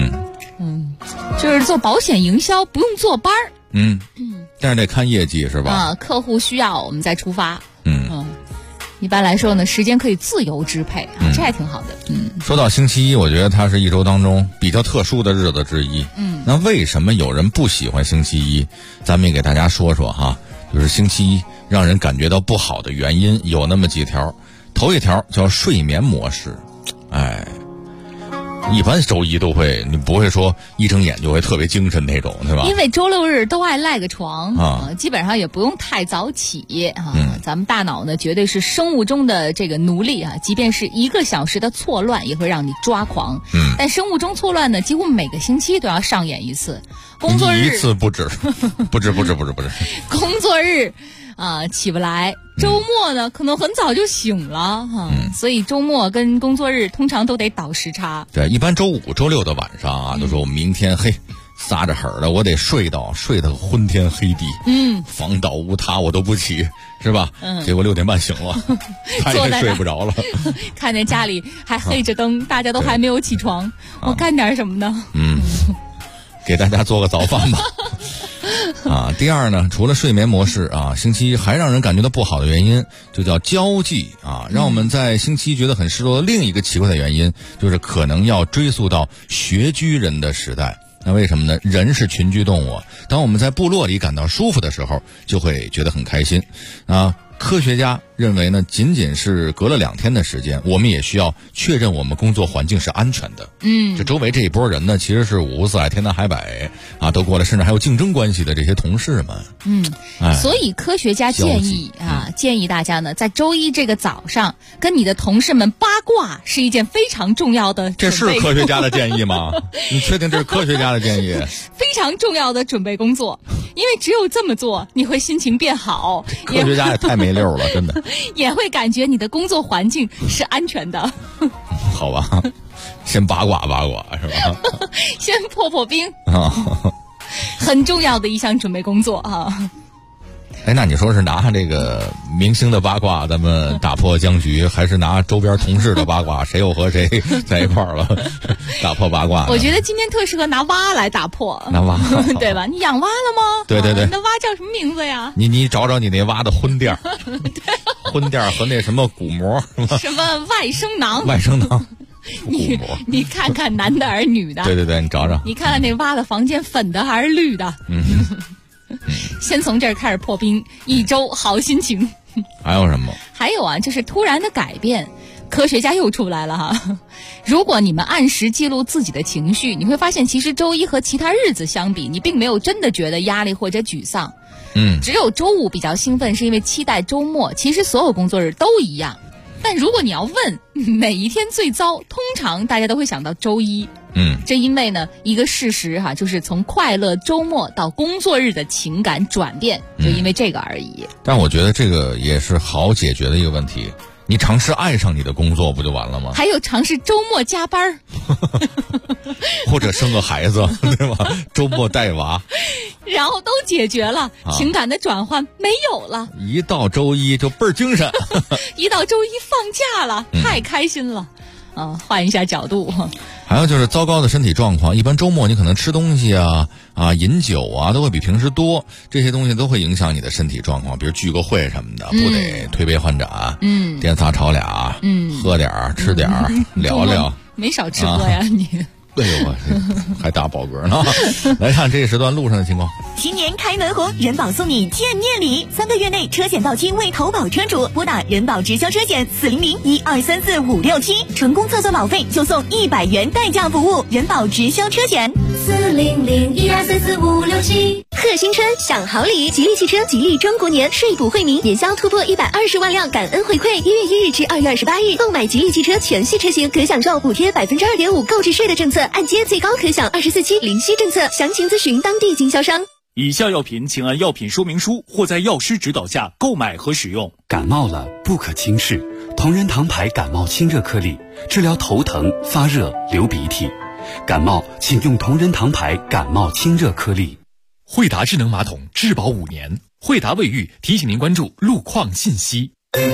就是做保险营销不用坐班儿。 但是得看业绩是吧？ 客户需要我们再出发。一般来说呢，时间可以自由支配，这还挺好的。 说到星期一，我觉得它是一周当中比较特殊的日子之一。那为什么有人不喜欢星期一？咱们也给大家说说哈，就是星期一让人感觉到不好的原因有那么几条。头一条叫睡眠模式，一般周一都会，你不会说一睁眼就会特别精神那种，对吧？ 因为周六日都爱赖个床基本上也不用太早起咱们大脑呢绝对是生物钟的这个奴隶即便是1个小时的错乱也会让你抓狂。但生物钟错乱呢，几乎每个星期都要上演一次。工作日一次不止，不止。 工作日起不来，周末呢可能很早就醒了所以周末跟工作日通常都得倒时差。 对，一般周5、周6的晚上都说我明天撒着狠的，我得睡到昏天黑地，房倒屋塌我都不起，是吧？结果6点半醒了，他也睡不着了， 看见家里还黑着灯，大家都还没有起床，我干点什么呢？ 给大家做个早饭吧。 第二呢，除了睡眠模式星期一还让人感觉到不好的原因就叫交际让我们在星期一觉得很失落的另一个奇怪的原因，就是可能要追溯到穴居人的时代。那为什么呢？人是群居动物，当我们在部落里感到舒服的时候，就会觉得很开心科学家认为呢，仅仅是隔了2天的时间，我们也需要确认我们工作环境是安全的。这周围这一波人呢，其实是五湖四海、天南海北都过来，甚至还有竞争关系的这些同事们。 所以科学家建议大家呢，在周一这个早上跟你的同事们八卦是一件非常重要的准备。 这是科学家的建议吗？你确定这是科学家的建议？ 非常重要的准备工作，因为只有这么做，你会心情变好。 科学家也太没溜了，真的。 也会感觉你的工作环境是安全的。 好吧，先八卦八卦是吧？ 先破冰很重要的一项准备工作那你说是拿这个明星的八卦咱们打破僵局，还是拿周边同事的八卦，谁又和谁在一块儿了打破八卦？ 我觉得今天特适合拿蛙来打破。 拿蛙对吧？你养蛙了吗？ 对对对。 那蛙叫什么名字呀？ 你找找你那蛙的婚垫婚垫和那什么鼓膜什么外生囊你看看男的还是女的？ 对对对，你找找。 你看看那蛙的房间粉的还是绿的？先从这儿开始破冰，1周好心情。 还有什么？ 还有就是突然的改变，科学家又出来了如果你们按时记录自己的情绪，你会发现其实周一和其他日子相比，你并没有真的觉得压力或者沮丧。只有周五比较兴奋，是因为期待周末。其实所有工作日都一样，但如果你要问哪一天最糟，通常大家都会想到周一。这因为呢，一个事实就是从快乐周末到工作日的情感转变，就因为这个而已。 但我觉得这个也是好解决的一个问题，你尝试爱上你的工作不就完了吗？ 还有尝试周末加班或者生个孩子对吧？周末带娃然后都解决了，情感的转换没有了， 一到周一就倍儿精神一到周一放假了，太开心了换一下角度。 还有就是糟糕的身体状况，一般周末你可能吃东西饮酒都会比平时多，这些东西都会影响你的身体状况，比如聚个会什么的，不得推杯换盏，颠仨炒俩，喝点儿吃点儿聊聊。 没少吃喝呀你。 哎呦我还打饱嗝呢来看这一时段路上的情况。 新年开门红，人保送你见面礼，3个月内车险到期未投保车主，拨打人保直销车险400-1234-567，纯公测算保费就送100元代驾服务。人保直销车险 400-1234-567。贺新春享好礼，吉利汽车吉利中国年税补惠民，年销突破120万辆，感恩回馈。1月1日至2月28日，购买吉利汽车全系车型可享受补贴2.5%购置税的政策，按揭最高可享24期零息政策，详情咨询当地经销商。 以下药品请按药品说明书或在药师指导下购买和使用。 感冒了不可轻视，同仁堂牌感冒清热颗粒，治疗头疼、发热、流鼻涕。感冒请用同仁堂牌感冒清热颗粒。 惠达智能马桶质保5年，惠达卫浴提醒您关注路况信息。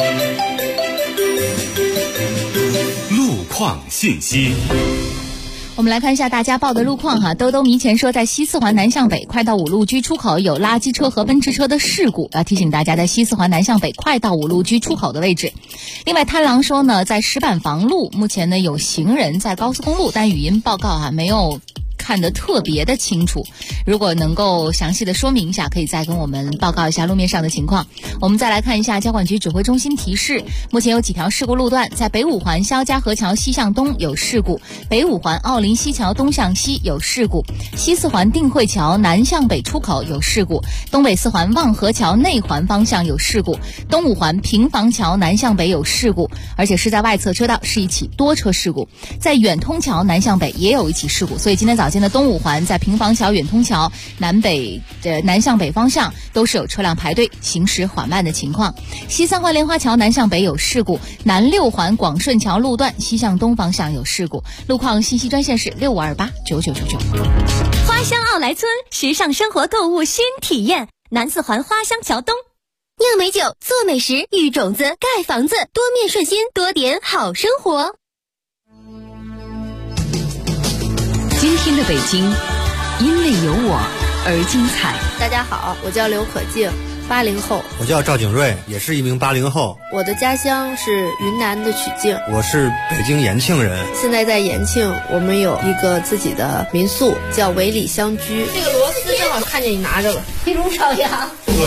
路况信息。 我们来看一下大家报的路况兜兜迷前说，在西四环南向北快到五路居出口有垃圾车和奔驰车的事故，要提醒大家在西四环南向北快到五路居出口的位置。另外贪狼说呢，在石板房路目前呢有行人在高速公路，但语音报告没有看得特别的清楚，如果能够详细的说明一下，可以再跟我们报告一下路面上的情况。我们再来看一下交管局指挥中心提示，目前有几条事故路段，在北五环肖家河桥西向东有事故，北五环奥林西桥东向西有事故，西四环定慧桥南向北出口有事故，东北四环望河桥内环方向有事故，东五环平房桥南向北有事故，而且是在外侧车道，是一起多车事故。在远通桥南向北也有一起事故，所以今天早间的东五环在平房桥、远通桥南向北方向都是有车辆排队行驶缓慢的情况。西三环莲花桥南向北有事故，南六环广顺桥路段西向东方向有事故。路况信息专线是65289999。 花乡奥莱村，时尚生活购物新体验，南四环花乡桥东。 酿美酒，做美食，育种子，盖房子，多面顺心，多点好生活。 今天的北京，因为有我。 而精彩。 大家好，我叫刘可静，80后。 我叫赵景瑞，也是一名80后。 我的家乡是云南的曲靖。 我是北京延庆人。 现在在延庆，我们有一个自己的民宿，叫维里乡居。这个螺丝正好看见你拿着了，一如朝阳。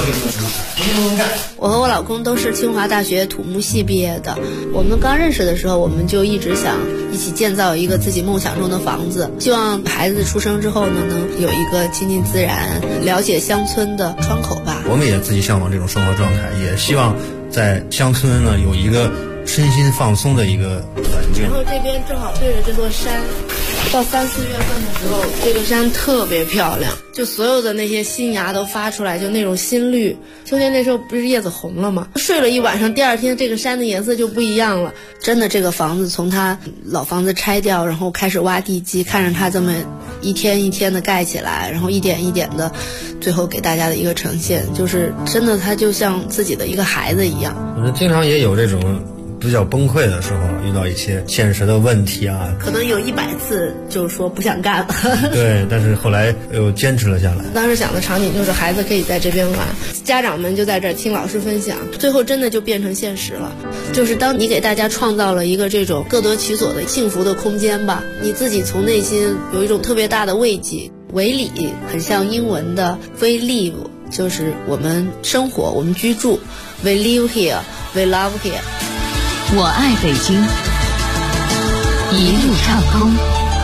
我和我老公都是清华大学土木系毕业的。我们刚认识的时候，我们就一直想一起建造一个自己梦想中的房子，希望孩子出生之后呢，能有一个亲近自然、了解乡村的窗口吧。 我们也自己向往这种生活状态，也希望在乡村呢有一个身心放松的一个环境。 然后这边正好对着这座山，到3、4月份的时候，这个山特别漂亮，就所有的那些新芽都发出来，就那种新绿。秋天那时候不是叶子红了吗？睡了一晚上，第二天这个山的颜色就不一样了。真的，这个房子从它老房子拆掉，然后开始挖地基，看着它这么一天一天的盖起来，然后一点一点的，最后给大家的一个呈现，就是真的它就像自己的一个孩子一样。 我经常也有这种比较崩溃的时候，遇到一些现实的问题啊， 可能有100次就是说不想干了。 对，但是后来又坚持了下来。 当时想的场景就是孩子可以在这边玩，家长们就在这儿听老师分享，最后真的就变成现实了。就是当你给大家创造了一个这种各得其所的幸福的空间吧，你自己从内心有一种特别大的慰藉。维里很像英文的 we live， 就是我们生活，我们居住。We live here, we love here。 我爱北京，一路畅通。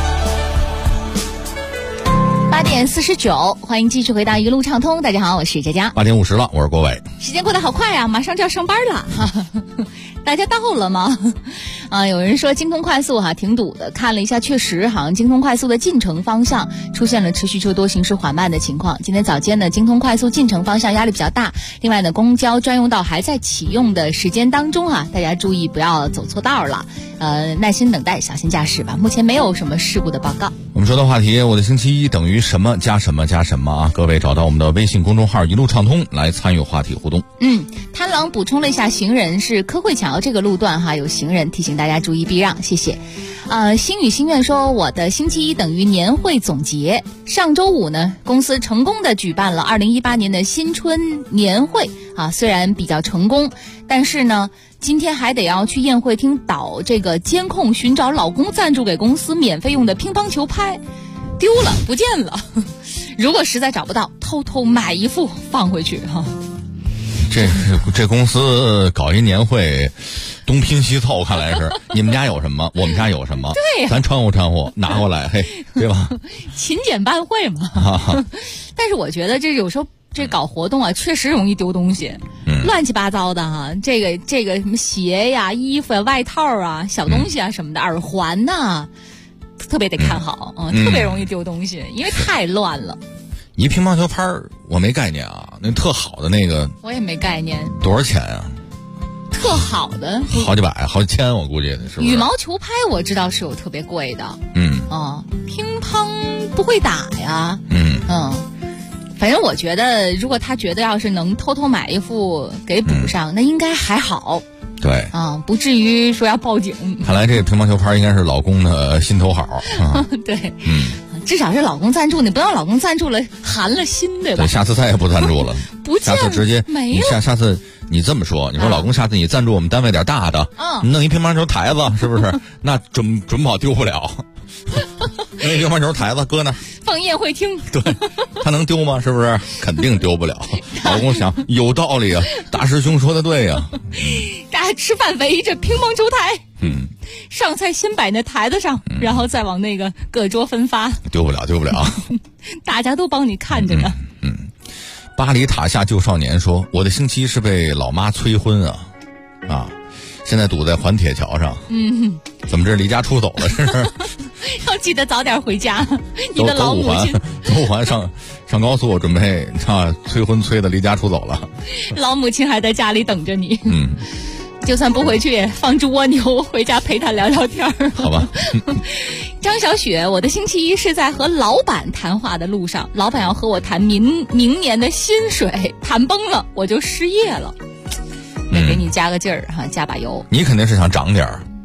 8点49，欢迎继续回到一路畅通。大家好，我是佳佳。 8点50了，我是郭伟。 时间过得好快啊，马上就要上班了。大家到了吗？有人说京通快速挺堵的，看了一下，确实好像京通快速的进城方向出现了持续车多、行驶缓慢的情况。今天早间呢，京通快速进城方向压力比较大。另外呢，公交专用道还在启用的时间当中大家注意不要走错道了。耐心等待，小心驾驶吧。目前没有什么事故的报告。 我们说的话题，我的星期一等于什么加什么加什么啊？各位找到我们的微信公众号一路畅通来参与话题互动。 贪狼补充了一下，行人是科汇桥这个路段有行人，提醒大家注意避让，谢谢。心语心愿说，我的星期一等于年会总结。上周五呢，公司成功的举办了2018年的新春年会虽然比较成功，但是呢，今天还得要去宴会厅导这个监控，寻找老公赞助给公司免费用的乒乓球拍，丢了不见了。如果实在找不到，偷偷买一副放回去这公司搞一年会，东拼西凑，看来是你们家有什么，我们家有什么， 对咱掺和掺和拿过来，嘿，对吧？ 勤俭办会嘛。但是我觉得这有时候这搞活动确实容易丢东西，乱七八糟的这个什么鞋呀、衣服呀、外套啊、小东西什么的，耳环呐，特别得看好特别容易丢东西，因为太乱了。 一乒乓球拍我没概念那特好的那个我也没概念， 多少钱啊？ 特好的好几百好几千，我估计是不是？ 羽毛球拍我知道是有特别贵的，乒乓不会打呀，反正我觉得如果他觉得要是能偷偷买一副给补上，那应该还好。 对不至于说要报警。 看来这个乒乓球拍应该是老公的心头好对，至少是老公赞助，你不要老公赞助了寒了心，对吧？ 对，下次再也不赞助了。 不见了， 下次直接没了。 下次你这么说，你说老公，下次你赞助我们单位点大的，你弄一乒乓球台子，是不是？那准保丢不了。弄一乒乓球台子搁那放宴会厅， 对，他能丢吗？是不是？肯定丢不了。老公想有道理啊，大师兄说的对呀。 大家吃饭围着乒乓球台，上菜先摆那台子上，然后再往那个各桌分发。丢不了。大家都帮你看着呢。 巴黎塔下旧少年说，我的星期是被老妈催婚现在堵在环铁桥上。怎么这离家出走了？是要记得早点回家。你的老母亲走5环上高速，准备催婚催的离家出走了。 老母亲还在家里等着你。就算不回去，放只蜗牛回家陪他聊聊天。 好吧。 张小雪，我的星期一是在和老板谈话的路上，老板要和我谈明年的薪水，谈崩了我就失业了。得给你加个劲儿加把油。 你肯定是想涨点儿，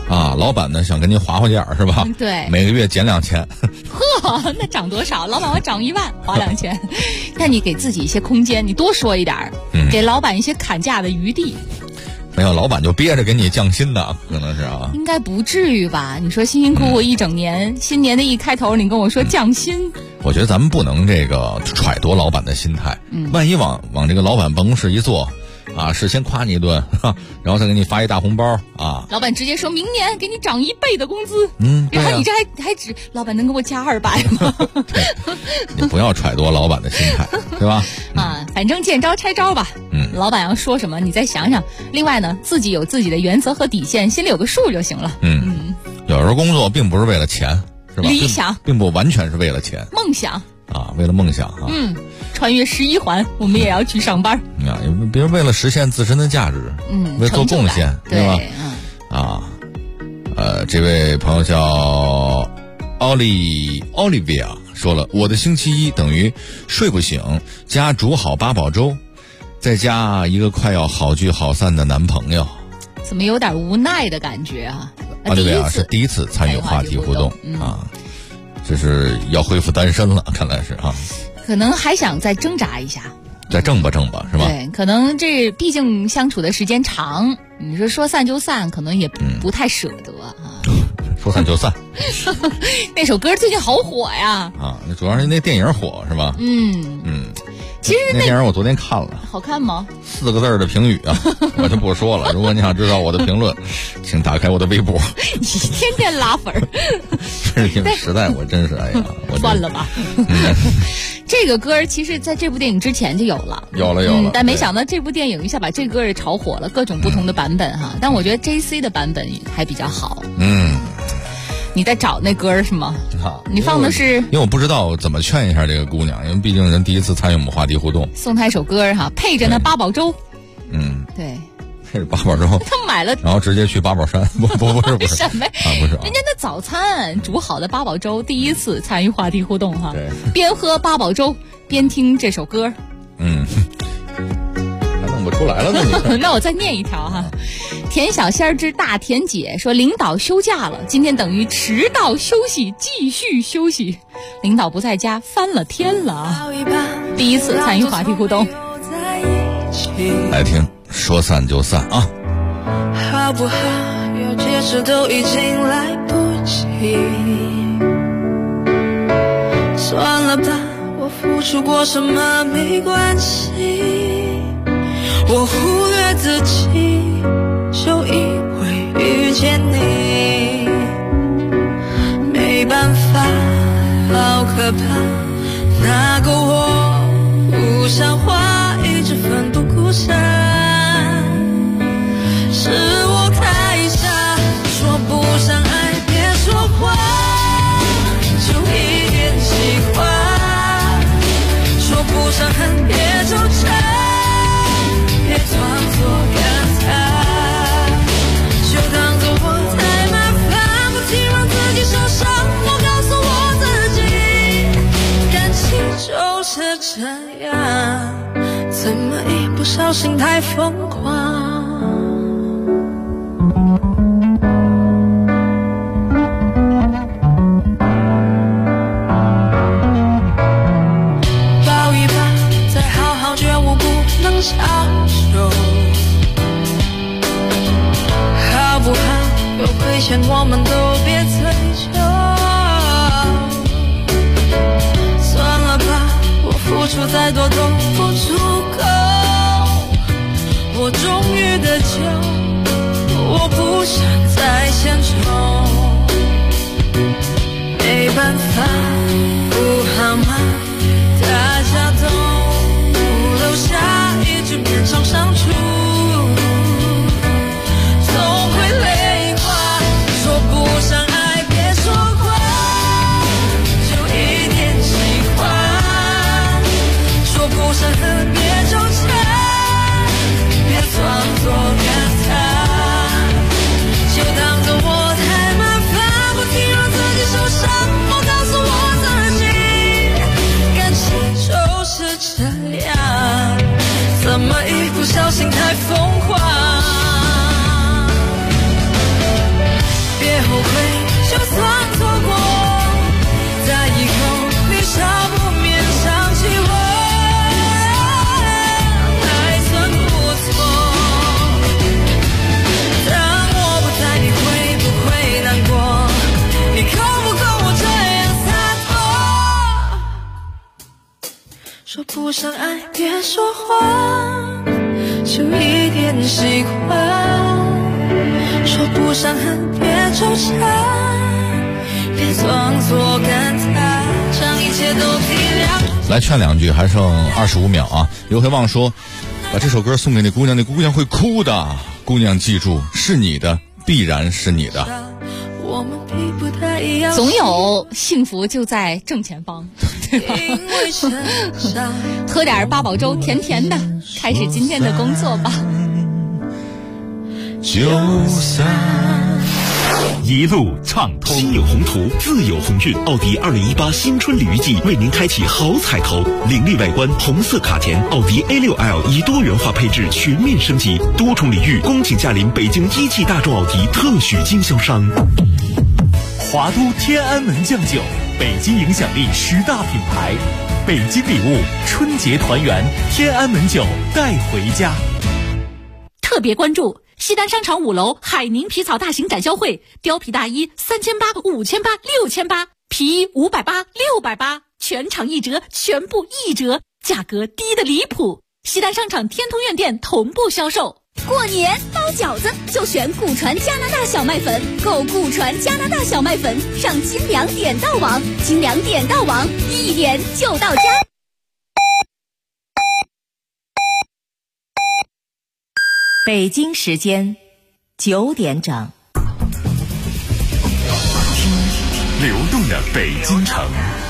啊，老板呢想跟您划点儿是吧？ 对， 每个月减2000。 呵，那涨多少？老板我涨1万，划2000。那你给自己一些空间，你多说一点儿，给老板一些砍价的余地。 没有，老板就憋着给你降薪的，可能是啊。 应该不至于吧？你说辛辛苦苦一整年，新年的一开头，你跟我说降薪， 我觉得咱们不能这个揣度老板的心态。万一往这个老板办公室一坐。啊，事先夸你一顿，然后再给你发一大红包啊！ 老板直接说明年给你涨1倍的工资， 对然后你这还只老板能给我加200吗？ 你不要揣度老板的心态，对吧？ 啊，反正见招拆招吧。老板要说什么，你再想想。另外呢，自己有自己的原则和底线，心里有个数就行了。 有时候工作并不是为了钱，是吧？ 理想并不完全是为了钱， 梦想啊，为了梦想啊。 穿越11环，我们也要去上班啊！比如为了实现自身的价值，为了做贡献，对吧？这位朋友叫Olivia 说了，我的星期一等于睡不醒，加煮好8宝粥，再加一个快要好聚好散的男朋友， 怎么有点无奈的感觉啊 ？Olivia 是第一次参与话题互动啊，这是要恢复单身了，看来是啊。 可能还想再挣扎一下， 再挣吧，是吧？ 对，可能这毕竟相处的时间长，你说散就散，可能也不太舍得啊。 说散就散， 那首歌最近好火呀！ 啊，主要是那电影火是吧？ 其实那电影我昨天看了， 好看吗 ？4个字的评语啊，我就不说了。如果你想知道我的评论，请打开我的微博。 你天天拉粉儿， 这个时代我真是哎呀， 算了吧。这个歌其实在这部电影之前就有了，但没想到这部电影一下把这歌也炒火了，各种不同的版本哈。但我觉得 JC 的版本还比较好。你在找那歌是吗？你放的是？ 因为我不知道怎么劝一下这个姑娘，因为毕竟人第一次参与我们话题互动。 送她一首歌哈，配着那8宝粥。对。 配着8宝粥。 他买了， 然后直接去八宝山。不是。 什么？ 不是。 人家那早餐煮好的8宝粥，第一次参与话题互动哈。对。边喝8宝粥边听这首歌。 还弄不出来了呢。 那我再念一条哈。田小仙儿之大田姐说，领导休假了，今天等于迟到休息，继续休息。领导不在家，翻了天了啊！第一次参与话题互动， 来听说散就散啊！ 好不好？要解释都已经来不及。算了吧，我付出过什么没关系，我忽略自己。就以为遇见你，没办法，好可怕。那个我不像话，一直奋不顾身，是我太傻，说不上爱别说话，就一点喜欢，说不上恨别纠缠，别装作感叹。就是这样，怎么一不小心太疯狂？抱一抱，再好好觉悟，不能强求。好不好？有亏欠我们都别追究。付出再多都不足够，我终于得救，我不想再献丑，没办法，不好吗？大家都不留下一直勉强相处，总会累垮，说不上爱别说话，就一点喜欢。说不上恨别纠缠，别装作感叹，就当作我太麻烦，不停让自己受伤。我告诉我自己，感情就是这样，怎么一不小心太疯狂？ 后悔，就算错过，在以后你少不免想起我，还算不错。当我不在，你会不会难过？你够不够我这样洒脱？说不上爱别说谎，就一点习惯，说不上恨别纠缠，别装作感叹，让一切都体谅。 来劝两句，还剩25秒啊！刘慧旺说：“把这首歌送给那姑娘，那姑娘会哭的。姑娘记住，是你的，必然是你的。” 总有幸福就在正前方，对吧？喝点八宝粥，甜甜的，开始今天的工作吧。 就算一路畅通， 心有宏图，自有鸿运。奥迪2018新春鲤鱼季为您开启好彩头，凌厉外观，红色卡钿，奥迪 A6L 以多元化配置全面升级，多重礼遇，恭请驾临北京一汽大众奥迪特许经销商。 华都天安门酱酒，北京影响力10大品牌，北京礼物，春节团圆，天安门酒带回家。 特别关注西单商场5楼海宁皮草大型展销会，貂皮大衣3800、5800、6800，皮衣580、680，全场1折，全部1折，价格低得离谱。西单商场天通苑店同步销售。 过年包饺子就选古传加拿大小麦粉，购古传加拿大小麦粉上金粮点到网，金粮点到网一点就到家。 北京时间9点整， 听流动的北京城，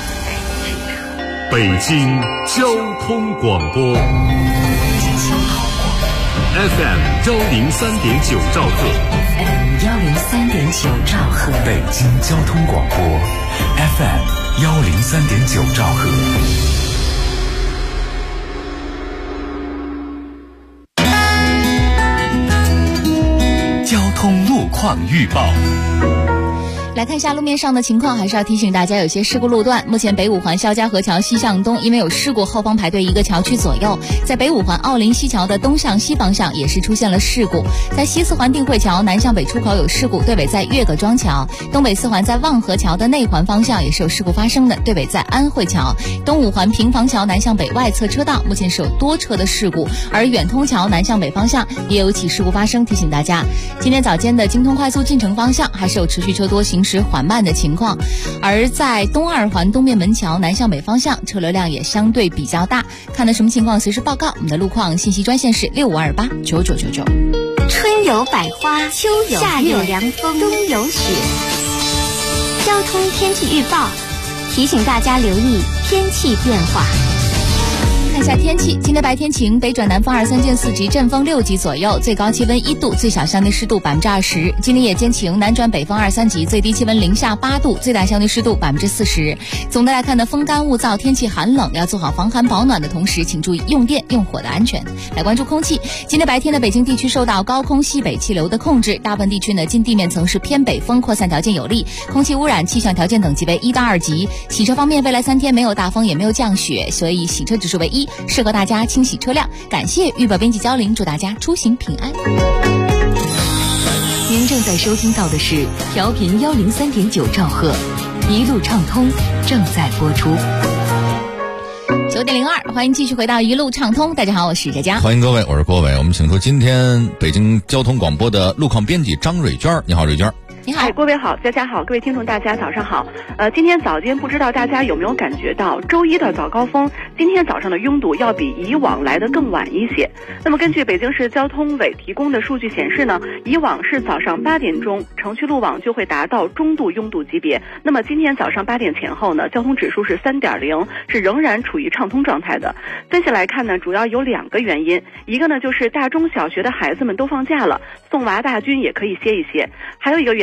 北京交通广播。FM 103.9兆赫 ，FM 103.9兆赫， 北京交通广播 FM 103.9兆赫。交通路况预报。 来看一下路面上的情况，还是要提醒大家有些事故路段。目前北五环肖家河桥西向东因为有事故，后方排队1个桥区左右。在北五环奥林西桥的东向西方向也是出现了事故。在西四环定慧桥南向北出口有事故，对北在岳各庄桥。东北四环在望河桥的内环方向也是有事故发生的，对北在安慧桥。东五环平房桥南向北外侧车道目前是有多车的事故，而远通桥南向北方向也有起事故发生，提醒大家今天早间的京通快速进城方向还是有持续车多行驶缓慢的情况。而在东二环东面门桥南向北方向车流量也相对比较大，看到什么情况随时报告。我们的路况信息专线是65289999。 春有百花，秋有夏有凉风，冬有雪。交通天气预报提醒大家留意天气变化。 看一下天气，今天白天晴，北转南风23见4级，阵风6级左右，最高气温1度，最小相对湿度20%。今天夜间晴，南转北风23级，最低气温零下8度，最大相对湿度40%。总的来看呢，风干物燥，天气寒冷，要做好防寒保暖的同时，请注意用电用火的安全。来关注空气，今天白天的北京地区受到高空西北气流的控制，大部分地区呢近地面层是偏北风，扩散条件有利，空气污染气象条件等级为1到2级。洗车方面，未来3天没有大风也没有降雪，所以洗车指数为1，适合大家清洗车辆。感谢预报编辑焦玲，祝大家出行平安。 您正在收听到的是调频103.9兆赫，一路畅通正在播出。 9点02，欢迎继续回到一路畅通。大家好，我是佳佳。 欢迎各位，我是郭伟。我们请出今天北京交通广播的路况编辑张瑞娟。你好，瑞娟。 你好， 郭伟好，佳佳好，各位听众大家早上好。今天早间不知道大家有没有感觉到周一的早高峰，今天早上的拥堵要比以往来得更晚一些。那么根据北京市交通委提供的数据显示呢，以往是早上8点钟城区路网就会达到中度拥堵级别，那么今天早上8点前后呢，交通指数是3.0，是仍然处于畅通状态的。分析来看呢，主要有2个原因，一个呢就是大中小学的孩子们都放假了，送娃大军也可以歇一歇，还有一个原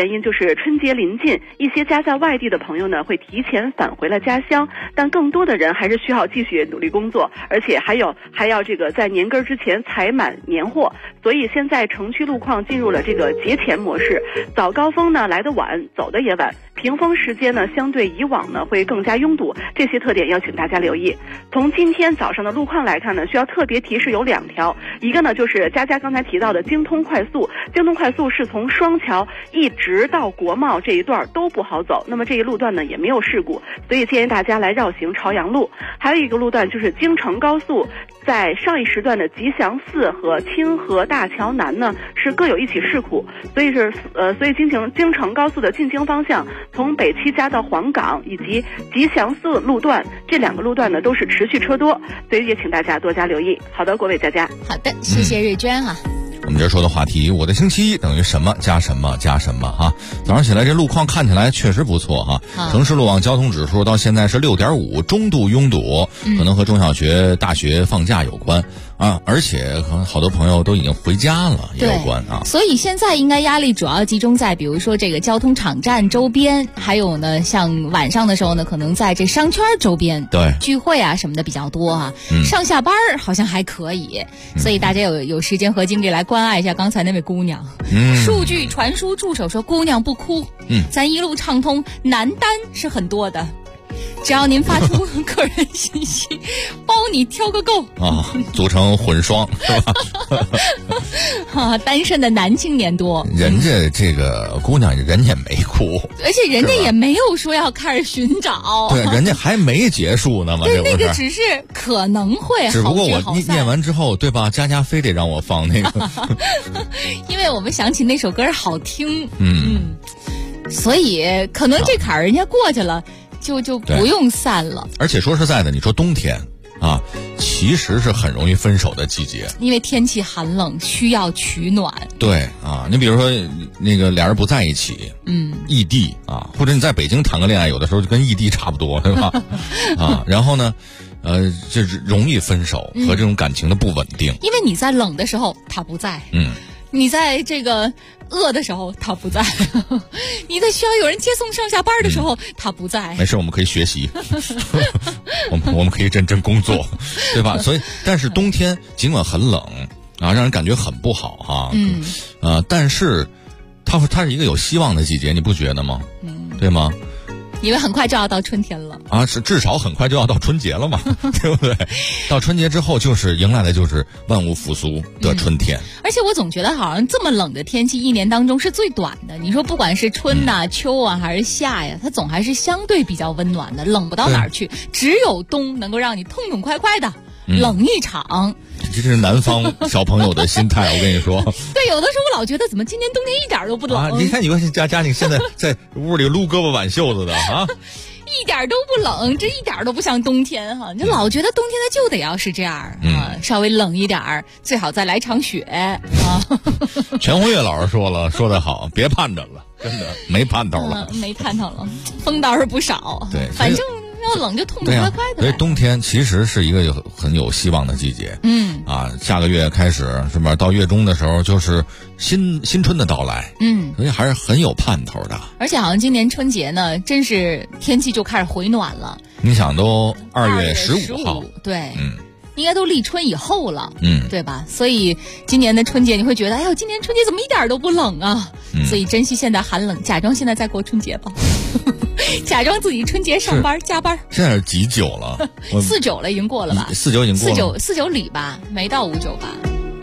原因就是春节临近，一些家在外地的朋友呢会提前返回了家乡，但更多的人还是需要继续努力工作，而且还要这个在年根之前采满年货，所以现在城区路况进入了这个节前模式，早高峰呢来得晚，走得也晚，平峰时间呢相对以往呢会更加拥堵，这些特点要请大家留意。从今天早上的路况来看呢，需要特别提示有2条，一个呢就是佳佳刚才提到的京通快速，京通快速是从双桥一直到国贸这一段都不好走，那么这一路段呢也没有事故，所以建议大家来绕行朝阳路。还有一个路段就是京承高速，在上一时段的吉祥寺和清河大桥南呢是各有一起事故，所以京承高速的进京方向，从北七家到黄岗以及吉祥寺路段，这2个路段呢都是持续车多，所以也请大家多加留意。好的，国伟佳佳。 好的，谢谢瑞娟啊。 我们这说的话题，我的星期一等于什么加什么加什么哈。早上起来这路况看起来确实不错哈。城市路网交通指数到现在是6.5，中度拥堵，可能和中小学、大学放假有关啊，而且可能好多朋友都已经回家了也有关啊。 所以现在应该压力主要集中在比如说这个交通场站周边，还有呢像晚上的时候呢，可能在这商圈周边对聚会啊什么的比较多啊。上下班好像还可以，所以大家有时间和精力来关爱一下刚才那位姑娘。数据传输助手说姑娘不哭，咱一路畅通，男单是很多的，只要您发出个人信息，包你挑个够啊，组成混双是吧？ 啊，单身的男青年多。 人家这个姑娘人家没哭， 而且人家也没有说要开始寻找， 对，人家还没结束呢嘛。 对，那个只是可能会好聚好散， 只不过我念完之后，对吧？佳佳非得让我放那个， 因为我们想起那首歌好听，所以可能这坎儿人家过去了。就不用散了。 而且说实在的，你说冬天啊，其实是很容易分手的季节， 因为天气寒冷，需要取暖。 对啊，你比如说那个俩人不在一起，异地啊，或者你在北京谈个恋爱，有的时候就跟异地差不多，对吧？啊，然后呢，这容易分手和这种感情的不稳定， 因为你在冷的时候他不在，你在这个饿的时候他不在，你在需要有人接送上下班的时候他不在。 没事，我们可以学习，我们可以认真工作，对吧？所以，但是冬天尽管很冷啊，让人感觉很不好哈，但是它是一个有希望的季节，你不觉得吗？对吗？ 因为很快就要到春天了啊，是至少很快就要到春节了嘛，对不对？到春节之后就是迎来的就是万物复苏的春天。 而且我总觉得好像这么冷的天气一年当中是最短的。你说不管是春呐、秋啊还是夏呀，它总还是相对比较温暖的，冷不到哪儿去。只有冬能够让你痛痛快快的冷一场。 这是南方小朋友的心态，我跟你说。 对，有的时候我老觉得怎么今年冬天一点都不冷啊！ 你看佳你现在在屋里撸胳膊挽袖子的啊， 一点都不冷，这一点都不像冬天哈！你就老觉得冬天它就得要是这样啊，稍微冷一点，最好再来场雪啊！ 全红月老师说得好，别盼着了，真的没盼头了， 没盼头了，风倒是不少。 对， 反正要冷就痛痛快快的。 所以冬天其实是一个很有希望的季节。下个月开始是吧？到月中的时候就是新春的到来。所以还是很有盼头的。 而且好像今年春节呢，真是天气就开始回暖了。 你想都2月15号， 对，应该都立春以后了，对吧？所以今年的春节你会觉得，哎呦，今年春节怎么一点都不冷啊？所以珍惜现在寒冷，假装现在在过春节吧。假装自己春节上班加班。 现在是几九了 ？49了，已经过了吧 ？49已经过了。 49里吧，没到59吧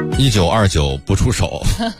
？19、29不出手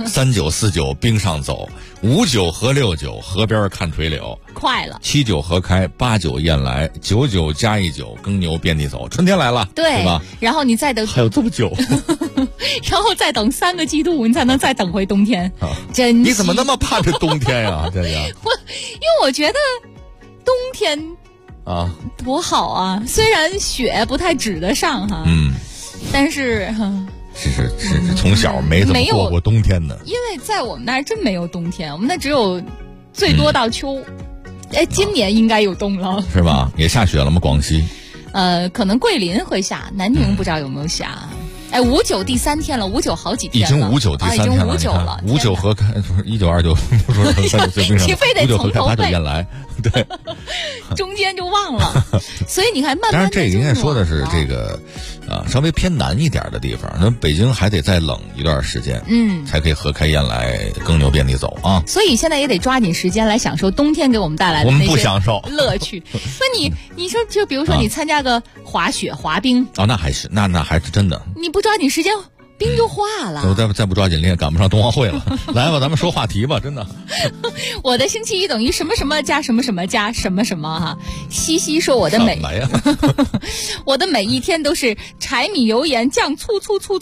，39、49冰上走，59和69河边看垂柳， 快了。 79河开，89雁来，99加19耕牛遍地走，春天来了，对吧？ 然后你再等， 还有这么久， 然后再等3个季度，你才能再等回冬天。真你怎么那么盼着冬天呀？这个，因为我觉得冬天啊多好啊，虽然雪不太指得上哈，但是是从小没怎么过过冬天的， 因为在我们那儿真没有冬天，我们那只有最多到秋。今年应该有冬了， 是吧？也下雪了吗？广西？ 可能桂林会下，南宁不知道有没有下。 哎，59第3天了，59好几天了， 已经59第3天了， 已经59了 ，59和1929不说你非得从头背烟来，对， 中间就忘了，所以你看，慢慢。 当然，这个应该说的是这个，稍微偏南一点的地方，那北京还得再冷一段时间，才可以合开烟来，更牛遍地走啊。 所以现在也得抓紧时间来享受冬天给我们带来的我们不享受乐趣。那你说，就比如说你参加个滑雪、滑冰， 那还是那还是真的， 你不抓紧时间。冰就化了， 我再不抓紧练，赶不上冬奥会了。来吧，咱们说话题吧，真的。 我的星期一等于什么什么加什么什么加什么什么哈。西西说我的每我的每一天都是柴米油盐酱醋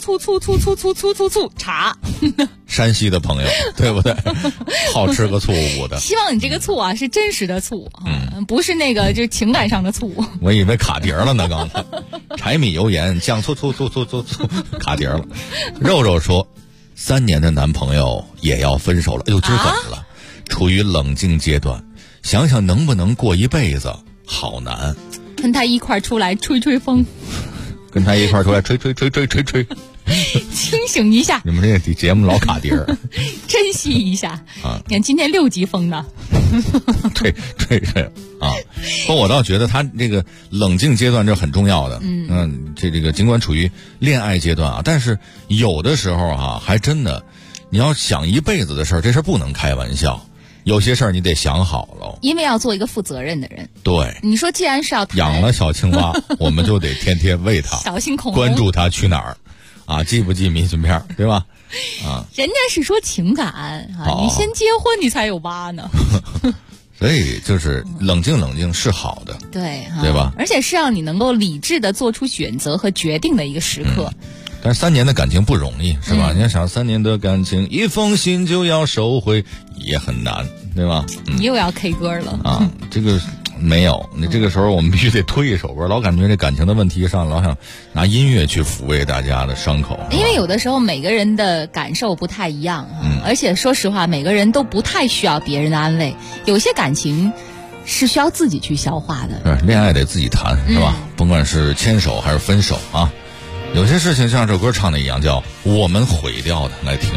茶。 山西的朋友，对不对？好吃个醋的。 希望你这个醋啊是真实的醋，不是那个就是情感上的醋。 我以为卡碟了呢，刚才。柴米油盐酱醋，卡碟了。肉肉说，3年的男朋友也要分手了。哎呦，今儿怎么了？处于冷静阶段，想想能不能过一辈子，好难。 跟他一块出来吹吹风。 跟他一块出来吹。 清醒一下， 你们这个节目老卡碟儿， 珍惜一下啊！你看今天6级风呢， 对啊！不过我倒觉得他这个冷静阶段这很重要的，这个尽管处于恋爱阶段啊，但是有的时候还真的，你要想一辈子的事儿，这事儿不能开玩笑。有些事儿你得想好了， 因为要做一个负责任的人。 对， 你说既然是要养了小青蛙，我们就得天天喂它， 小心恐龙， 关注它去哪儿。寄不寄明信片，对吧？ 人家是说情感你先结婚你才有蛙呢。 所以就是冷静是好的，对吧？ 而且是让你能够理智的做出选择和决定的一个时刻。 但是3年的感情不容易，是吧？你要想3年的感情，一封信就要收回，也很难，对吧？ 你又要 K 歌了这个。没有，你这个时候我们必须得推一首歌，老感觉这感情的问题上，老想拿音乐去抚慰大家的伤口。 因为有的时候每个人的感受不太一样而且说实话，每个人都不太需要别人的安慰，有些感情是需要自己去消化的。 恋爱得自己谈，是吧？甭管是牵手还是分手有些事情像这首歌唱的一样，叫我们毁掉的，来听。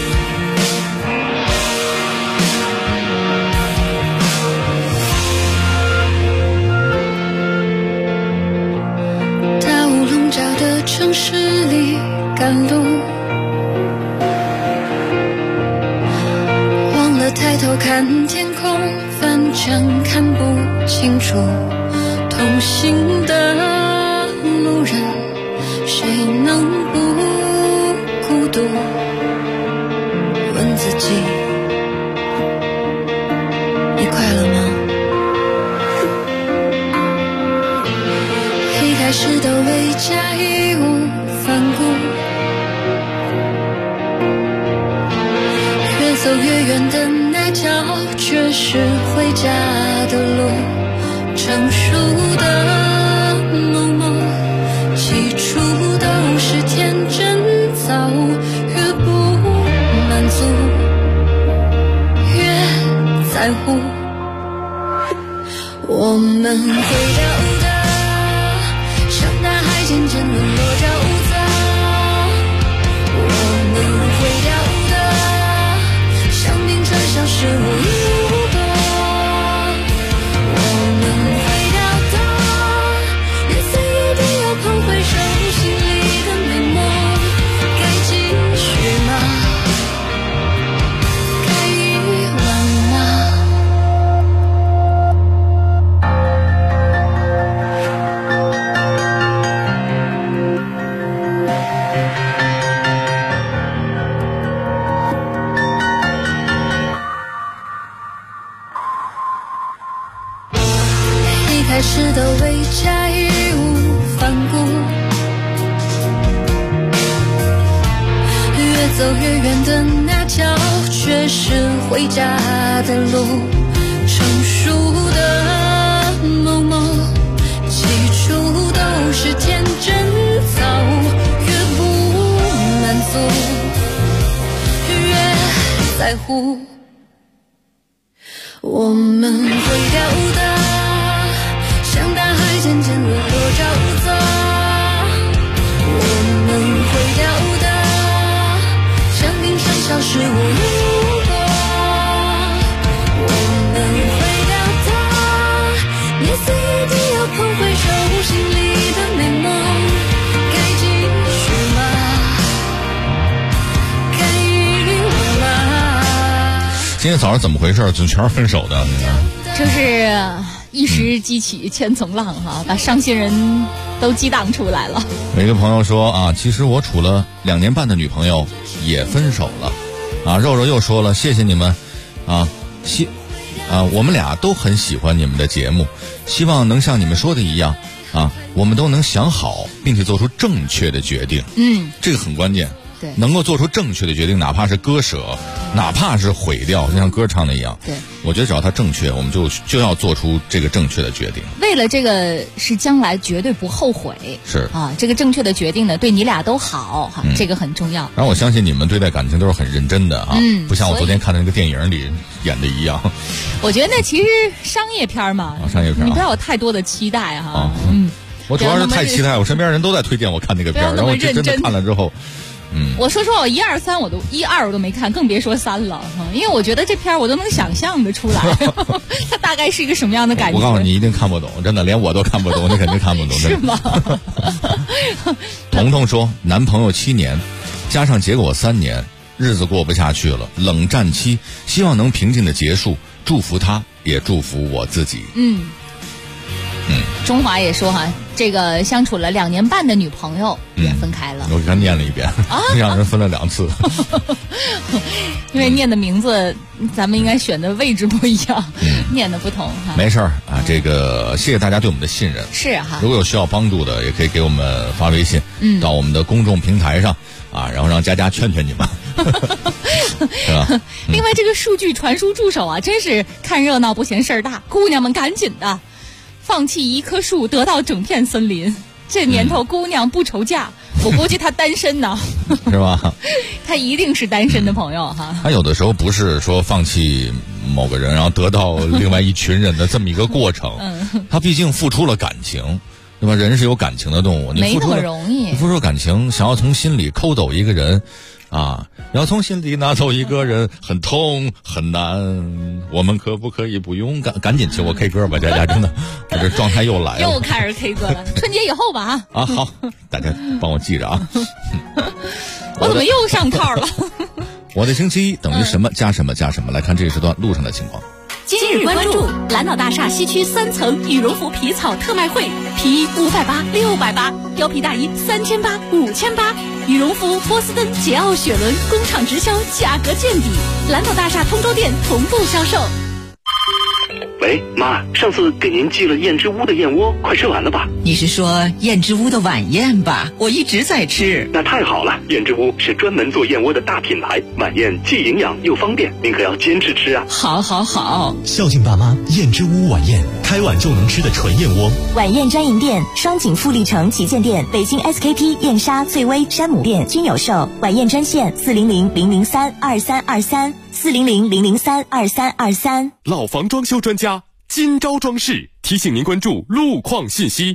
城市里赶路，忘了抬头看天空，反正看不清楚。同行的路人，谁能不孤独？问自己，你快乐吗？一开始的未加义无反顾，越走越远的那条却是回家的路。成熟的某某，起初都是天真，早越不满足，越在乎。我们会掉的渐渐沦落沼泽，我们会掉的，像冰川消失无影无踪。我们会掉的，也曾有必要捧回手心里的美梦。该继续吗？该遗忘吗？开始的未加义无反顾，越走越远的那条却是回家的路。成熟的某某，起初都是天真，早越不满足，越在乎。我们会掉的，像大海渐渐沦落沼泽，我们会是我如果我能回到他，也是一定要碰回手心里的美梦。该继续吗？该遗忘吗？ 今天早上怎么回事？怎么全是分手的？ 就是一时激起千层浪哈，把伤心人都激荡出来了。 有一个朋友说啊，其实我处了2年半的女朋友也分手了，啊，肉肉又说了，谢谢你们，啊，我们俩都很喜欢你们的节目，希望能像你们说的一样，啊，我们都能想好，并且做出正确的决定。这个很关键。 对， 能够做出正确的决定，哪怕是割舍，哪怕是毁掉，就像歌唱的一样。 对， 我觉得只要它正确，我们就要做出这个正确的决定。 为了这个是将来绝对不后悔。 是啊，这个正确的决定呢，对你俩都好哈，这个很重要。 然后我相信你们对待感情都是很认真的啊，不像我昨天看的那个电影里演的一样。 我觉得那其实商业片嘛， 商业片， 你不要有太多的期待哈。 我主要是太期待，我身边人都在推荐我看那个片，然后我真的看了之后。 我说实话，我1、2、31、2我都没看，更别说3了。因为我觉得这片我都能想象的出来，它大概是一个什么样的感觉。 我告诉你，一定看不懂，真的，连我都看不懂，你肯定看不懂。 是吗？ 彤彤说，男朋友7年，加上结果3年，日子过不下去了，冷战期，希望能平静的结束，祝福他，也祝福我自己。 中华也说哈，这个相处了2年半的女朋友也分开了。 我给他念了一遍，让人分了2次。 因为念的名字，咱们应该选的位置不一样，念的不同哈。 没事儿啊，这个谢谢大家对我们的信任。 是哈， 如果有需要帮助的，也可以给我们发微信，到我们的公众平台上啊，然后让佳佳劝劝你们。是吧？ 另外，这个数据传输助手啊，真是看热闹不嫌事儿大，姑娘们赶紧的。放弃一棵树得到整片森林，这年头姑娘不愁嫁，我估计她单身呢。 是吧？ 她一定是单身的朋友哈。 她有的时候不是说放弃某个人，然后得到另外一群人的这么一个过程。她毕竟付出了感情，对吧？人是有感情的动物， 没那么容易。 你付出感情，想要从心里抠走一个人。啊，要从心里拿走一个人，很痛很难。我们可不可以不用赶紧请我 K 歌吧，佳佳，真的，我这状态又来了， 又开始 K 歌了。春节以后吧啊，好，大家帮我记着啊。 我怎么又上套了？ 我的星期一等于什么加什么加什么？来看这一时段路上的情况。 今日关注蓝岛大厦西区3层羽绒服皮草特卖会，皮衣580、680，貂皮大衣3800、5800，羽绒服波司登、捷奥、雪伦工厂直销，价格见底。蓝岛大厦通州店同步销售。 喂，妈，上次给您寄了燕之屋的燕窝，快吃完了吧？ 你是说燕之屋的晚宴吧？我一直在吃。 那太好了，燕之屋是专门做燕窝的大品牌，晚宴既营养又方便，您可要坚持吃啊！ 好，好，好。 孝敬爸妈，燕之屋晚宴，开碗就能吃的纯燕窝。 晚宴专营店：双井富力城旗舰店、北京 SKP、燕莎、翠微、山姆店均有售。晚宴专线400-003-2323。400-003-2323。 老房装修专家金招装饰提醒您关注路况信息。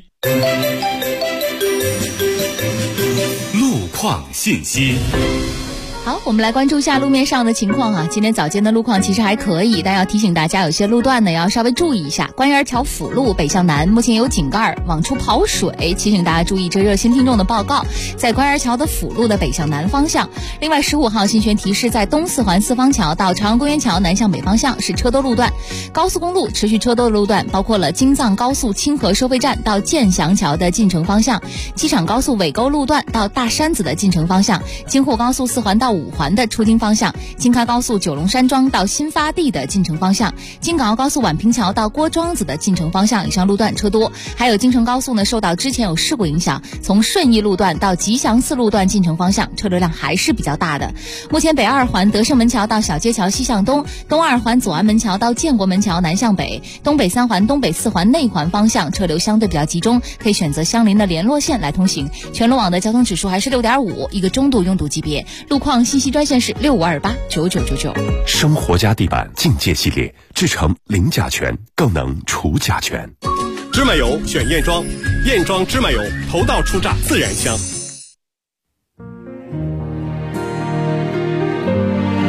路况信息。 好，我们来关注一下路面上的情况啊。今天早间的路况其实还可以，但要提醒大家，有些路段呢要稍微注意一下。官园桥辅路北向南目前有井盖往出跑水，提醒大家注意。这热心听众的报告，在官园桥的辅路的北向南方向。另外15号新轩提示，在东四环四方桥到朝阳公园桥南向北方向是车多路段。高速公路持续车多的路段包括了京藏高速清河收费站到建祥桥的进城方向，机场高速尾沟路段到大山子的进城方向，京沪高速4环到5环的出京方向，京开高速九龙山庄到新发地的进城方向，京港澳高速宛平桥到郭庄子的进城方向，以上路段车多。还有京承高速呢，受到之前有事故影响，从顺义路段到吉祥寺路段进城方向车流量还是比较大的。目前北2环德胜门桥到小街桥西向东，东2环左安门桥到建国门桥南向北，东北3环东北4环内环方向车流相对比较集中，可以选择相邻的联络线来通行。全路网的交通指数还是6.5，一个中度拥堵级别。路况信息专线是65289999。 生活家地板境界系列，制成零甲醛，更能除甲醛。 芝麻油选燕庄，燕庄芝麻油头道出榨，自然香。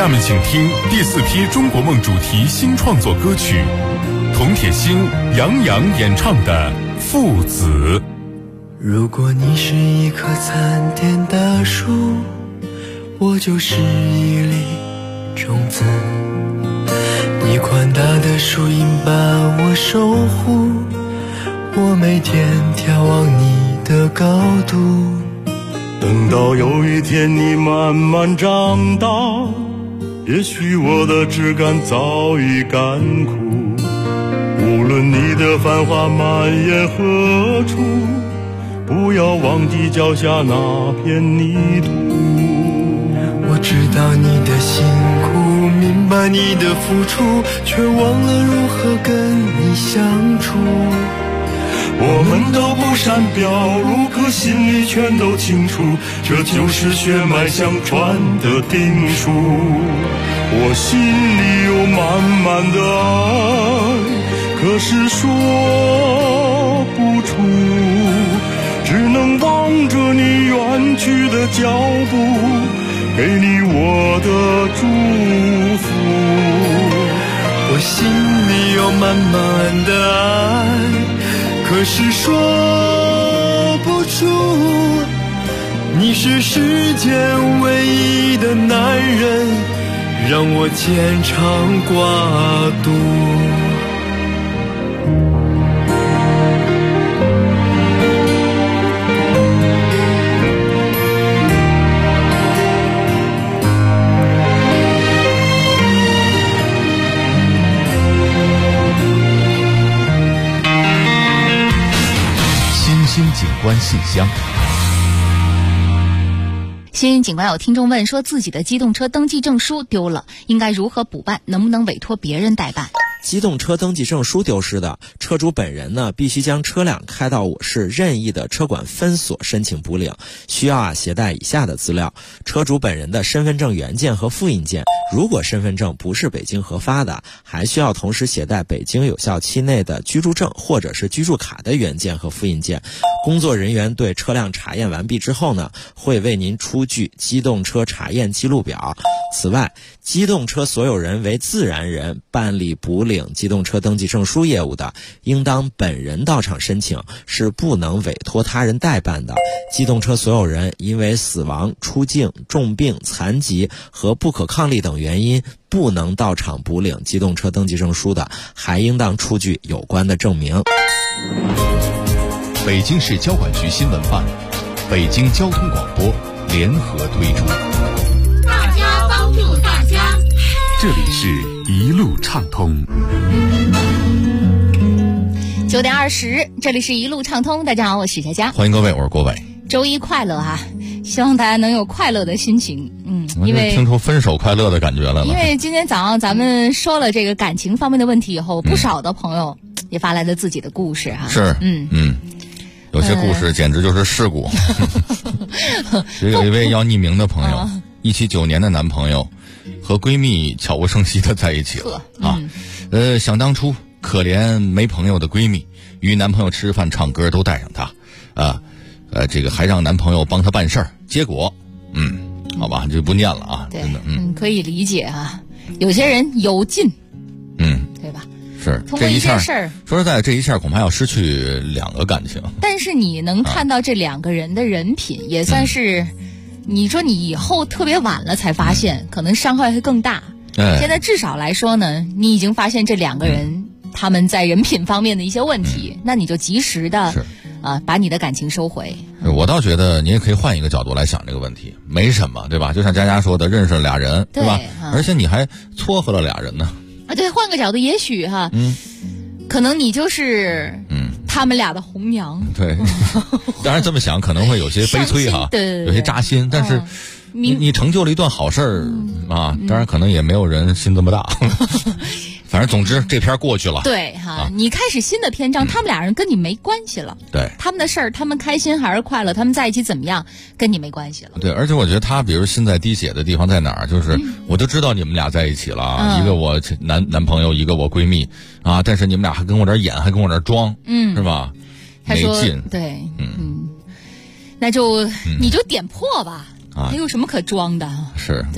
下面请听第4批中国梦主题新创作歌曲，童铁星、杨洋演唱的《父子》。 如果你是一棵参天大树，我就是一粒种子，你宽大的树荫把我守护，我每天眺望你的高度。 等到有一天你慢慢长大，也许我的枝干早已干枯，无论你的繁华蔓延何处，不要忘记脚下那片泥土。 我知道你的辛苦，明白你的付出，却忘了如何跟你相处。 我们都不善表露，可心里全都清楚，这就是血脉相传的定数。我心里有满满的爱，可是说不出，只能望着你远去的脚步，给你我的祝福。 我心里有满满的爱，可是说不出，你是世间唯一的男人，让我牵肠挂肚。 新景观信箱。 新警官有听众问说，自己的机动车登记证书丢了，应该如何补办？能不能委托别人代办？ 机动车登记证书丢失的车主本人呢，必须将车辆开到我市任意的车管分所申请补领，需要携带以下的资料：车主本人的身份证原件和复印件，如果身份证不是北京核发的，还需要同时携带北京有效期内的居住证或者是居住卡的原件和复印件。工作人员对车辆查验完毕之后呢，会为您出具机动车查验记录表。此外，机动车所有人为自然人办理补领机动车登记证书业务的，应当本人到场申请，是不能委托他人代办的。机动车所有人因为死亡、出境、重病、残疾和不可抗力等原因不能到场补领机动车登记证书的，还应当出具有关的证明。 北京市交管局新闻办、北京交通广播联合推出。 大家帮助大家， 这里是一路畅通。 9点20，这里是一路畅通。大家好，我是佳佳， 欢迎各位，我是郭伟。 周一快乐啊！希望大家能有快乐的心情。因为听出分手快乐的感觉来了。 因为今天早上咱们说了这个感情方面的问题以后，不少的朋友也发来了自己的故事哈。 是，有些故事简直就是事故。也有一位要匿名的朋友，179年的男朋友和闺蜜悄无声息的在一起了啊。想当初可怜没朋友的闺蜜，与男朋友吃饭唱歌都带上他啊，这个还让男朋友帮她办事儿，结果好吧，就不念了啊。 对， 真的可以理解啊。有些人有劲，对吧？ 是通过一件事儿， 说实在，这一下恐怕要失去2个感情。 但是你能看到这2个人的人品，也算是，你说你以后特别晚了才发现，可能伤害会更大。现在至少来说呢，你已经发现这2个人他们在人品方面的一些问题，那你就及时的把你的感情收回。 我倒觉得你也可以换一个角度来想这个问题，没什么，对吧？就像佳佳说的，认识了俩人，对吧？而且你还撮合了俩人呢。 对，换个角度，也许可能你就是他们俩的红娘。 对，当然这么想可能会有些悲催哈，有些扎心，但是你成就了一段好事儿啊，当然可能也没有人心这么大。反正总之这篇过去了。 对你开始新的篇章，他们俩人跟你没关系了。 对， 他们的事儿，他们开心还是快乐，他们在一起怎么样，跟你没关系了。 对，而且我觉得他比如心在滴血的地方在哪儿，就是我就知道你们俩在一起了，一个我男朋友，一个我闺蜜啊，但是你们俩还跟我这儿演，还跟我这儿装，是吧？ 他说没劲。 对，那就你就点破吧。还有什么可装的？ 是对，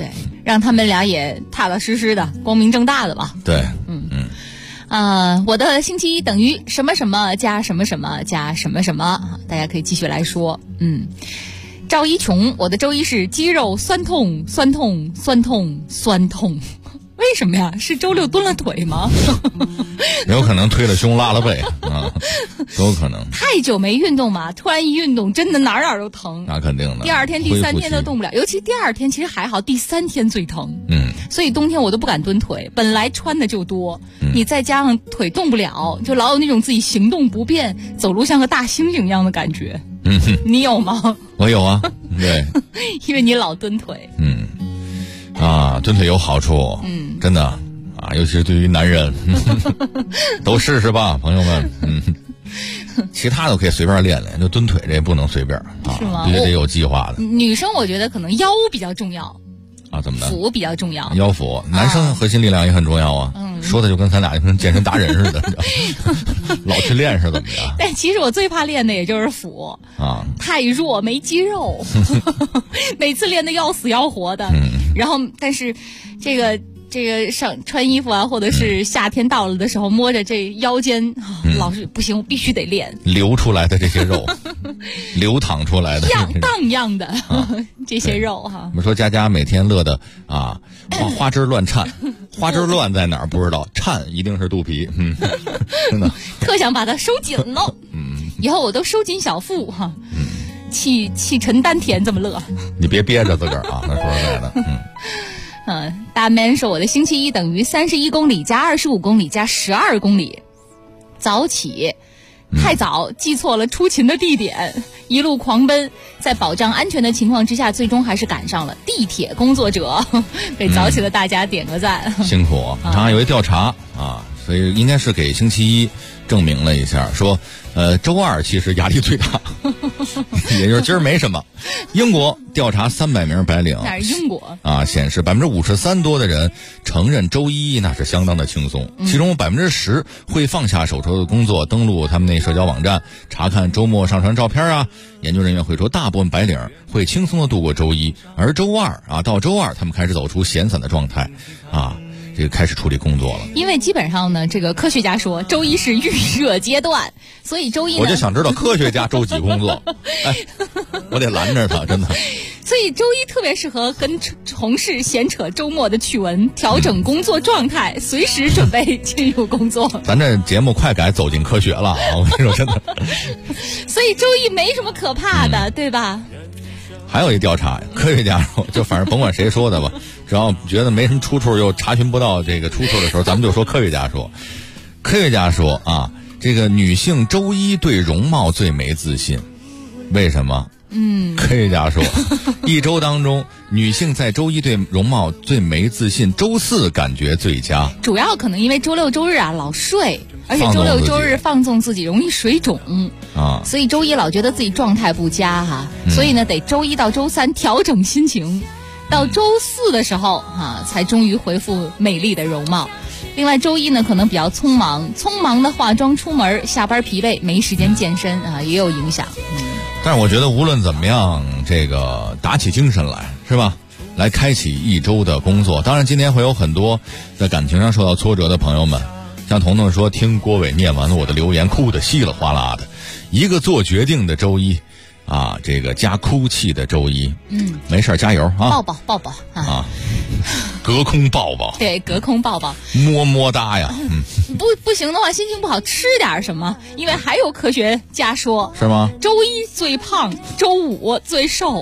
让他们俩也踏踏实实的、光明正大的吧。 对， 我的星期一等于什么什么加什么什么加什么什么，大家可以继续来说。赵一琼，我的周一是肌肉酸痛酸痛酸痛酸痛，为什么呀？是周六蹲了腿吗？ 有可能推了胸拉了背啊，都有可能。 太久没运动嘛，突然一运动，真的哪儿都疼。 那肯定的。 第二天、第三天都动不了，尤其第二天其实还好，第三天最疼。所以冬天我都不敢蹲腿，本来穿的就多，你再加上腿动不了，就老有那种自己行动不便，走路像个大猩猩一样的感觉。你有吗？ 我有啊，对， 因为你老蹲腿。 蹲腿有好处，真的啊，尤其是对于男人，都试试吧，朋友们。其他的可以随便练练，就蹲腿这不能随便啊， 是吗？ 必须得有计划的。 女生我觉得可能腰比较重要。 怎么的？ 腹比较重要， 腰腹，男生核心力量也很重要啊。说的就跟咱俩跟健身达人似的，老去练是怎么着？ 但其实我最怕练的也就是腹啊，太弱没肌肉，每次练的要死要活的。然后，但是这个上穿衣服啊，或者是夏天到了的时候，摸着这腰间，老是不行，我必须得练。 流出来的这些肉，流淌出来的荡漾的这些肉哈。 我们说佳佳每天乐的啊，花枝乱颤，花枝乱在哪儿不知道，颤一定是肚皮，真的。 特想把它收紧了，以后我都收紧小腹哈，气沉丹田这么乐。 你别憋着自个儿啊，那说实在的， 大 man 说我的星期一等于31公里加25公里加12公里，早起。太早记错了出勤的地点，一路狂奔，在保障安全的情况之下，最终还是赶上了地铁工作者。给早起的大家点个赞， 辛苦。他有一调查啊，所以应该是给星期一证明了一下，说周二其实压力最大，也就是今儿没什么。英国调查300名白领， 哪是英国啊？显示53%多的人承认周一那是相当的轻松，其中10%会放下手头的工作，登录他们那社交网站查看周末上传照片啊。研究人员会说，大部分白领会轻松的度过周一，而周二啊，到周二他们开始走出闲散的状态啊。这个开始处理工作了， 因为基本上呢，这个科学家说周一是预热阶段，所以周一呢， 我就想知道科学家周几工作，我得拦着他，真的。 所以周一特别适合跟同事闲扯周末的趣闻，调整工作状态，随时准备进入工作。 咱这节目快改走进科学了啊！我跟你说真的。 所以周一没什么可怕的，对吧？ 还有一调查，科学家说，就反正甭管谁说的吧，只要觉得没什么出处又查询不到这个出处的时候，咱们就说科学家说。科学家说啊，这个女性周一对容貌最没自信，为什么？科学家说，一周当中，女性在周一对容貌最没自信，周四感觉最佳。 主要可能因为周六周日啊老睡，而且周六周日放纵自己容易水肿啊，所以周一老觉得自己状态不佳哈，所以呢得周一到周三调整心情，到周四的时候才终于恢复美丽的容貌。另外周一呢可能比较匆忙的化妆出门，下班疲惫没时间健身啊，也有影响。 但是我觉得无论怎么样，这个打起精神来是吧，来开启一周的工作。当然今天会有很多在感情上受到挫折的朋友们，像彤彤说听郭伟念完了我的留言哭得稀里哗啦的，一个做决定的周一啊，这个加哭泣的周一，没事加油啊， 抱抱啊， 隔空抱抱， 对，隔空抱抱， 么么哒呀， 不行的话，心情不好吃点什么，因为还有科学家说， 是吗？ 周一最胖，周五最瘦。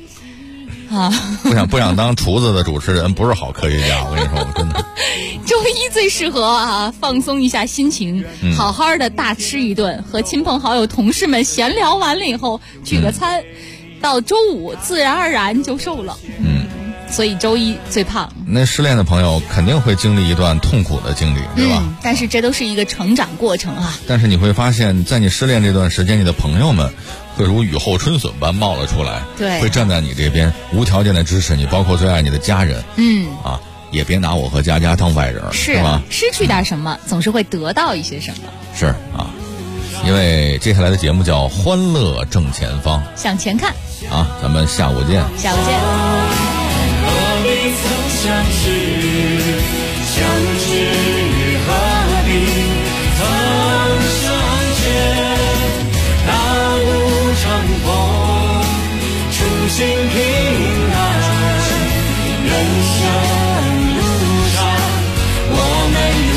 不想当厨子的主持人不是好科学家，我跟你说，我真的。 周一最适合放松一下心情，好好的大吃一顿，和亲朋好友、同事们闲聊完了以后聚个餐，到周五自然而然就瘦了。所以周一最胖。 那失恋的朋友肯定会经历一段痛苦的经历，对吧？ 但是这都是一个成长过程啊。 但是你会发现在你失恋这段时间，你的朋友们会如雨后春笋般冒了出来， 对， 会站在你这边，无条件的支持你，包括最爱你的家人。也别拿我和佳佳当外人， 是吧？ 失去点什么，总是会得到一些什么。 是啊，因为接下来的节目叫《欢乐正前方》， 向前看啊，咱们下午见。 下午见。 你曾相识，相知何必曾相见？大雾长风，初心平安。人生路上，我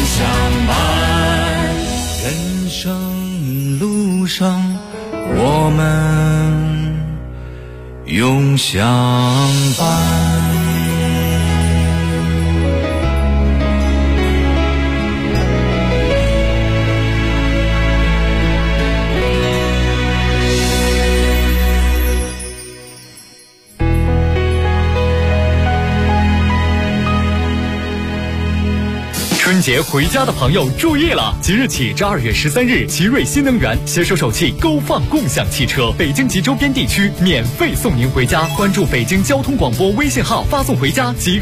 们永相伴。人生路上，我们永相伴。 春节回家的朋友注意了！即日起至2月13日，奇瑞新能源携手首汽勾放共享汽车，北京及周边地区免费送您回家。关注北京交通广播微信号，发送回家即